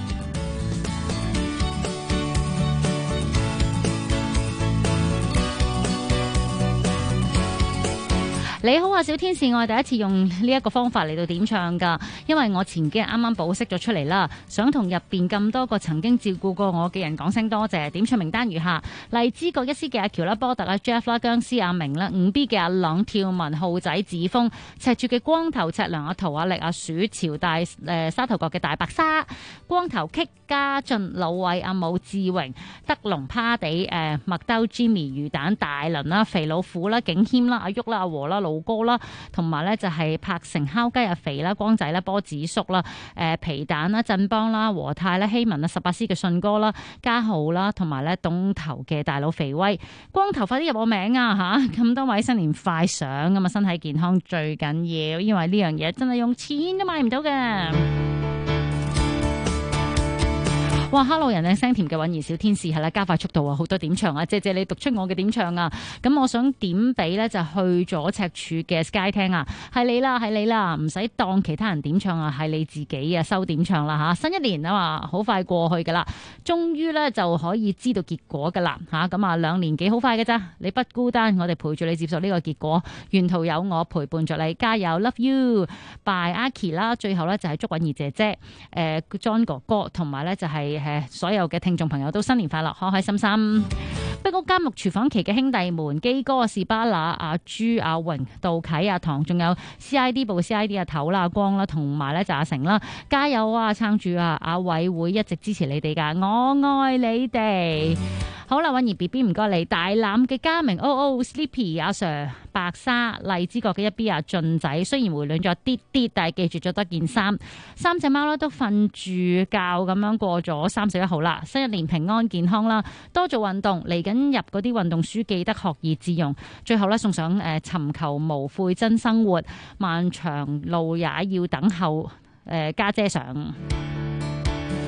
你好啊，小天使，我係第一次用呢一個方法嚟到點唱噶，因為我前幾日啱啱保釋咗出嚟啦，想同入邊咁多個曾經照顧過我嘅人講聲多謝。點唱名單如下：荔枝角1C嘅阿喬啦、波特啦、Jeff 啦、僵屍阿明啦、5B 嘅阿朗、跳文、浩仔、子峰、赤柱嘅光頭、赤良、阿陶、阿力、阿鼠、潮大、沙頭角嘅大白鯊、光頭 K、家俊、老偉、阿武、志榮、德龍、趴地、麥兜、Jimmy、魚蛋、大輪啦、肥老虎啦、景謙啦、阿旭啦、阿和啦、老哥啦，同埋咧就係柏城烤雞阿肥啦、光仔啦、波子叔啦、皮蛋啦、振邦啦、和泰啦、希文啦、18C 嘅信哥啦、家豪啦，同埋咧東頭嘅大佬肥威，光頭快啲入我名啊吓！咁多位新年快上咁啊，身體健康最緊要，因為呢樣嘢真係用錢都買唔到嘅。哇 ！Hello 人靚聲甜嘅韻兒小天使係啦，加快速度啊，好多點唱啊！謝謝你讀出我嘅點唱啊！咁我想點俾咧就去咗赤柱嘅 Sky 聽啊，係你啦，係你啦，唔使當其他人點唱啊，係你自己啊收點唱啦吓！新一年啊嘛，好快過去噶啦，終於咧就可以知道結果噶啦吓！咁啊2年幾好快嘅咋，你不孤單，我哋陪住你接受呢個結果，沿途有我陪伴着你，加油 ，Love you，by Aki 啦，最後咧就係祝韻兒姐姐、John 哥哥同埋咧就係、所有嘅聽眾朋友都新年快樂，開開心心。壁屋監獄廚房期嘅兄弟們，基哥、士巴拿、阿朱、阿榮、杜啟、阿唐，仲有 CID 部 CID 阿頭啦、阿光啦，同埋咧就阿成啦，加油啊！撐住啊！阿偉會一直支持你哋噶，我愛你哋。好啦，韻兒 B B 唔該你，大欖嘅嘉明 Sleepy 阿 Sir、白沙荔枝角嘅1B 阿俊仔，雖然回暖咗啲啲，但係記住着多件衫。3隻貓咧都瞓住覺咁樣過咗31號啦，新一年平安健康啦，多做運動，嚟緊入嗰啲運動書記得學以致用。最後咧送上尋求無悔真生活，漫長路也要等候家姐上。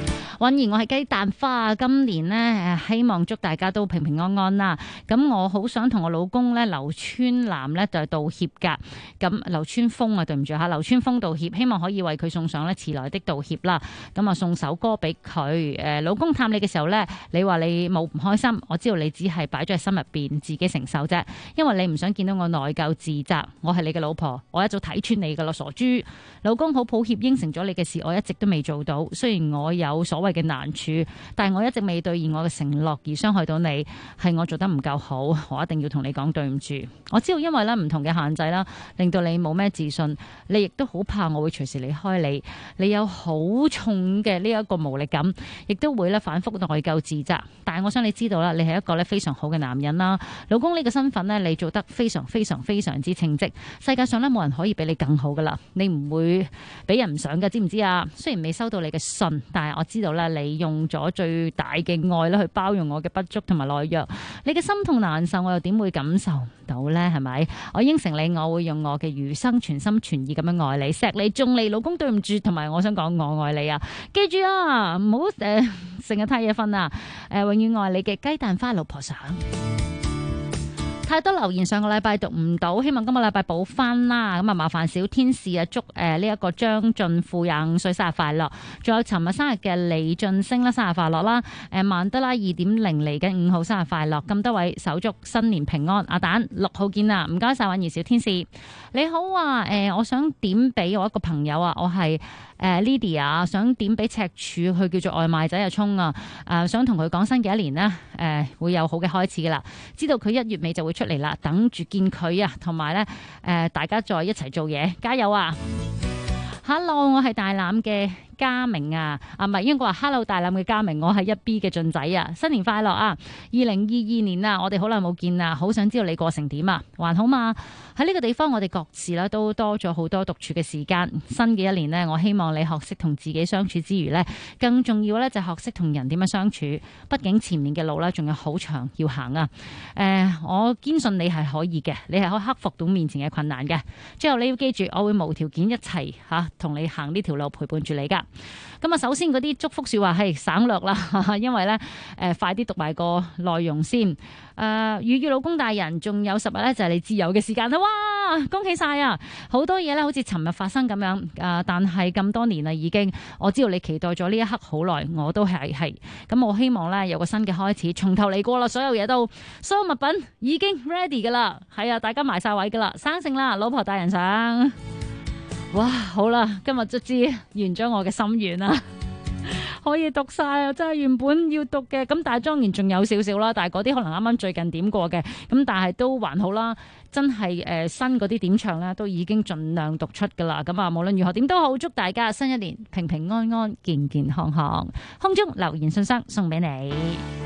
允兒，我係雞蛋花啊！今年呢，希望祝大家都平平安安啦。咁我好想同我老公咧劉川南咧就係道歉㗎。咁劉川峰啊，對唔住嚇，劉川峰道歉，希望可以為佢送上咧遲來的道歉啦。咁啊送首歌俾佢。老公探你嘅時候咧，你話你冇唔開心，我知道你只係擺咗喺心入邊自己承受啫，因為你唔想見到我內疚自責。我係你嘅老婆，我一早睇穿你㗎啦，傻豬。老公好抱歉應承咗你嘅事，我一直都未做到。雖然我有所謂嘅難處，但係我一直未兌現我嘅承諾而傷害到你，係我做得唔夠好，我一定要同你講對唔住。我知道因為咧唔同嘅限制啦，令到你冇咩自信，你亦都好怕我會隨時離開你，你有好重嘅呢一個無力感，亦都會咧反覆內疚自責。但係我想你知道啦，你係一個咧非常好嘅男人啦，老公呢個身份咧你做得非常非常非常之稱職，世界上咧冇人可以比你更好噶啦，你唔會俾人唔想嘅，知唔知啊？雖然未收到你嘅信，但係我知道咧，你用咗最大嘅愛咧去包容我嘅不足同埋懦弱。你嘅心痛難受，我又點會感受唔到呢？係咪？我應承你，我會用我嘅餘生全心全意咁樣愛你、錫你、縱你。老公對唔住，同埋我想講我愛你啊！記住啊，唔好成日太夜瞓啊！永遠愛你嘅雞蛋花老婆想。太多留言上個禮拜讀唔到，希望今個禮拜補翻啦。咁啊，麻煩小天使啊，祝呢一個張俊富25歲生日快樂。仲有尋日生日嘅李俊升啦，生日快樂啦。曼德拉2.0嚟緊5號生日快樂。咁多位手祝新年平安。阿蛋6號見啦，唔該晒允兒小天使。你好啊，我想點俾我一個朋友啊，我係Lydia， 想點俾赤柱，佢叫做外賣仔阿聰啊，想同佢講新嘅一年呢，會有好嘅開始噶啦，知道佢1月尾就會出嚟啦，等住見佢啊，同埋咧大家再一齊做嘢，加油啊 ！Hello， 我係大欖嘅嘉明啊，唔係應該話 Hello 大欖嘅嘉明，我係1B 嘅俊仔啊，新年快樂啊！2022年啊，我哋好耐冇見啦，好想知道你過成點啊？還好嘛？喺呢個地方，我哋各自咧都多咗好多獨處嘅時間。新嘅一年呢，我希望你學識同自己相處之餘呢，更重要咧就學識同人點樣相處。畢竟前面嘅路咧仲有好長要行啊！我堅信你係可以嘅，你係可以克服到面前嘅困難嘅。最後你要記住，我會無條件一齊同你行呢條路，陪伴住你噶。咁啊，首先嗰啲祝福說話係省略啦，因為咧快啲讀埋個內容先。預祝老公大人，仲有10日咧就係你自由嘅時間啦！哇，恭喜晒啊！好多嘢咧好似尋日發生咁樣，但係咁多年啦已經，我知道你期待咗呢一刻好耐，我都係。咁我希望咧有個新嘅開始，從頭嚟過啦，所有嘢都，所有物品已經 ready 噶啦，係啊，大家埋晒位噶啦，生性啦，老婆大人想。哇，好啦，今日卒之完咗我嘅心願啦，可以讀晒啊！真係原本要讀嘅，咁但係當然仲有少少啦，但係嗰啲可能啱啱最近點過嘅，咁但係都還好啦。真係新嗰啲點唱咧，都已經盡量讀出噶啦。咁啊，無論如何點都好，祝大家新一年平平安安、健健康康。空中留言信箱送俾你。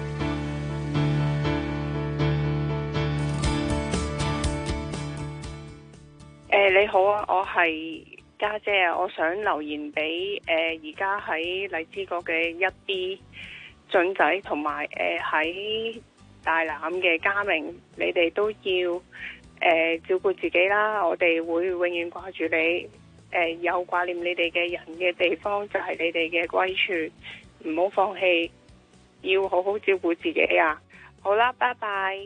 你好啊，我係家姐啊，我想留言俾而家喺荔枝角嘅1B俊仔，同埋喺大欖嘅嘉明，你哋都要照顧自己啦。我哋會永遠掛住你，有掛念你哋嘅人嘅地方就係你哋嘅歸處，唔好放棄，要好好照顧自己啊！好啦，拜拜。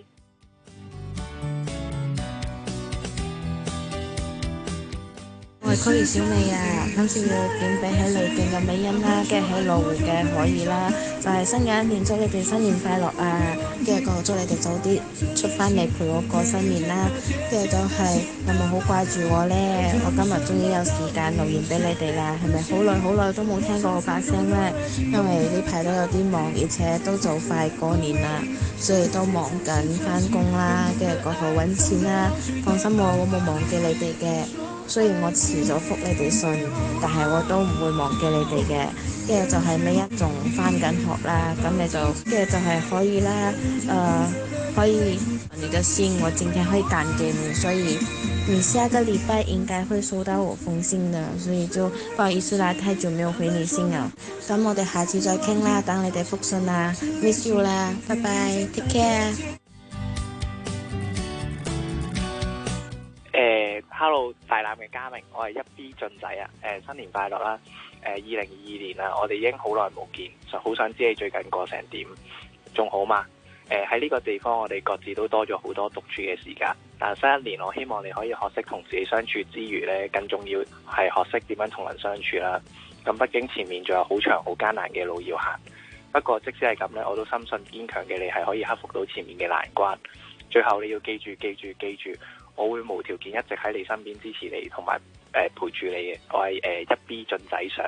我係 Chloe 小美啊，今次要點俾喺裏邊嘅美欣啦，跟住喺羅湖嘅可以啦，就係新嘅一年祝你哋新年快樂啊，跟住祝你哋早啲出翻嚟陪我過新年啦，跟住就係有冇好掛住我呢？我今日終於有時間留言俾你哋啦，係咪好耐都冇聽過我把聲呢？因為呢排都有啲忙，而且都就快過年啦，所以都忙緊翻工啦，跟住過後揾錢啦。放心我冇忘記你哋嘅。雖然我遲咗覆你哋信，但係我都唔會忘記你哋嘅。跟住就係尾一仲翻緊學啦，咁你就跟住就係可以啦，可以你的信我今天會趕給你，所以你下個禮拜應該會收到我封信的，所以就不好意思啦，太久沒有回你信啦。咁我哋下次再傾啦，等你哋覆信啦 ，miss you 啦，拜拜 ，take care。 Hello， 大欖嘅嘉明，我係一 B 俊仔啊！新年快樂啦！2022年啦，我哋已經好耐冇見，就好想知你最近過成點，仲好嘛？喺呢個地方，我哋各自都多咗好多獨處嘅時間。但新一年，我希望你可以學識同自己相處之餘呢，更重要係學識點樣同人相處啦。咁畢竟前面仲有好長好艱難嘅路要行。不過即使係咁呢，我都深信堅強嘅你係可以克服到前面嘅難關。最後你要記住，我會無條件一直喺你身邊支持你，同埋陪住你嘅。我係一 B 俊仔上。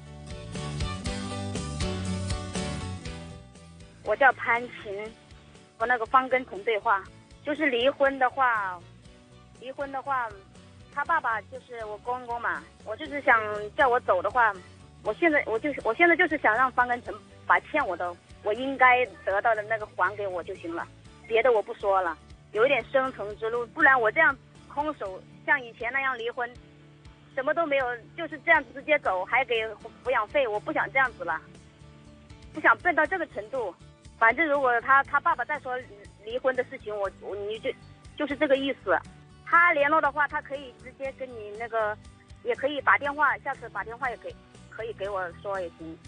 我叫潘琴，和那個方根成對話，就是離婚的話，他爸爸就是我公公嘛，我就是想叫我走的話，我現在就是想讓方根成把欠我的，我應該得到的那個還給我就行了，別的我不說了。有一點生存之路，不然我這樣空手像以前那樣離婚，什麼都沒有，就是這樣直接走，還給撫養費，我不想這樣子了，不想笨到這個程度。反正如果他爸爸再說離婚的事情，你就是這個意思。他聯絡的話，他可以直接跟你那個，也可以打電話，下次打電話也可以給我說也行。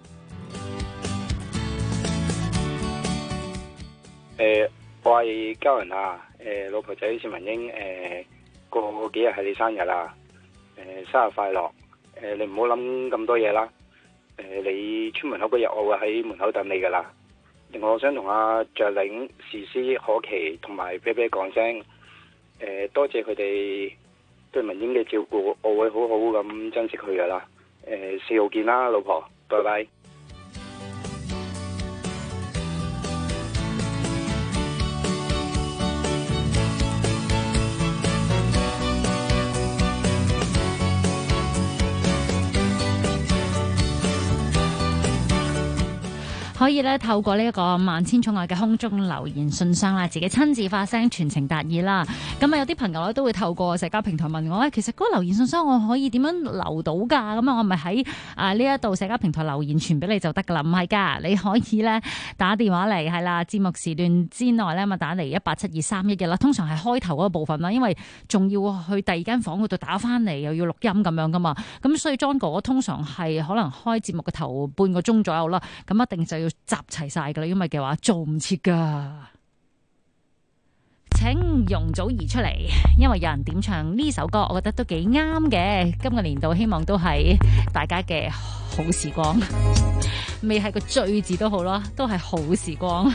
我係交人啊，老婆仔薛文英，過幾日係你生日啦，生日快樂，你唔好諗咁多嘢啦，你出門口嗰日我會喺門口等你噶啦。另外我想同阿雀玲、時思、可琪同埋啤啤講聲，多謝佢哋對文英嘅照顧，我會好好咁珍惜佢噶啦。4號見啦，老婆，拜拜。 可以咧透過呢一個萬千寵愛嘅空中留言信箱啦，自己親自發聲傳情達意啦。咁啊有啲朋友咧都會透過社交平台問我，其實嗰個留言信箱我可以點樣留到㗎？咁啊我咪喺呢一度社交平台留言傳俾你就得㗎啦。唔係㗎，你可以咧打電話嚟，係啦，節目時段之內咧咪打嚟1872311啦。通常係開頭嗰部分啦，因為仲要去第二間房嗰度打翻嚟，又要錄音咁樣㗎嘛。咁所以 John 哥通常係可能開節目嘅頭半個鐘左右啦，咁一定就要集齊晒噶啦，因為嘅話做唔切噶。請容祖兒出嚟，因為有人點唱呢首歌，我覺得都幾啱嘅。今個年度希望都係大家嘅好時光，未係個最字都好咯，都係好時光。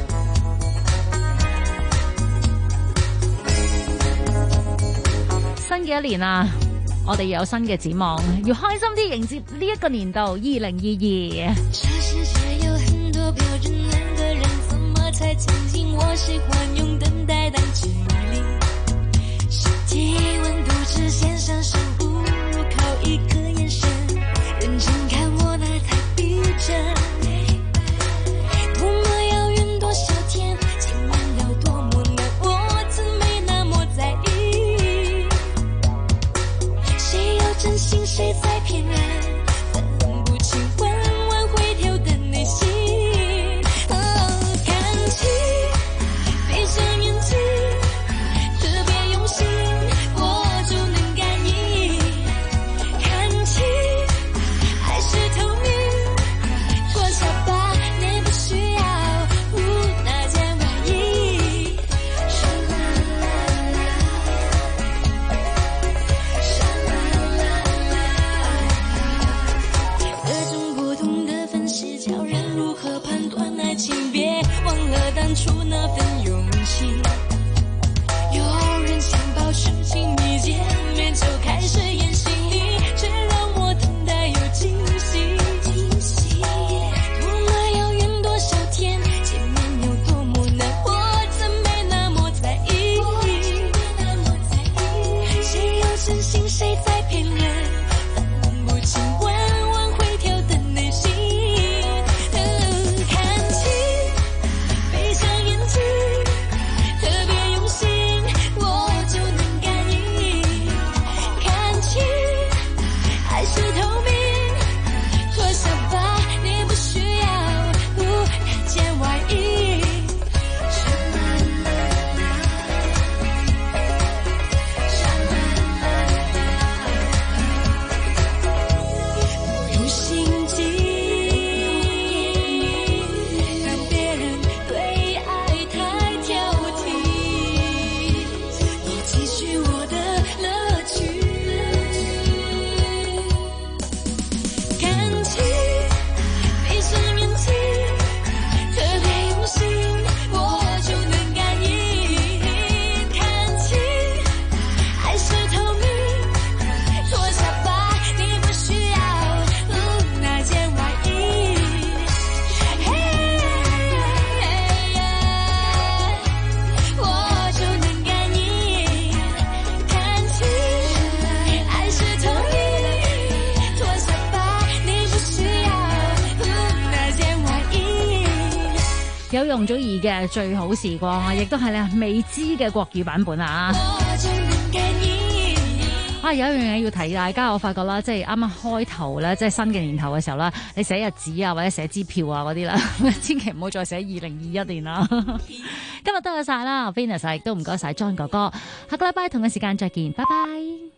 新嘅一年啊，我哋有新嘅展望，要開心啲迎接呢一個年度2022。 标准2个人怎么才亲近？我喜欢用等待当距离，实际温度直线上升，不如靠一个眼神，认真看我那太逼真。多么遥远，多少天，见面要多么难，我怎没那么在意？谁要真心，谁在骗人？分不清弯弯回头的内心。当初那份勇气，有人想保持亲密，见面就开始演戏，却让我等待有惊喜。多么遥远，多少天，见面有多么难，我怎没那么在意？谁要真心，谁在骗人？分不清弯弯回头的内心。 有容祖兒嘅最好時光啊，亦都係咧未知嘅國語版本啊！有一樣嘢要提大家，我發覺啦，即係啱啱開頭咧，即係新嘅年頭嘅時候啦，你寫日子啊或者寫支票啊嗰啲啦，千祈唔好再寫2021年啦。今日多謝晒啦 Venus 亦都唔該晒 John 哥哥，下個禮拜同一時間再見，拜拜。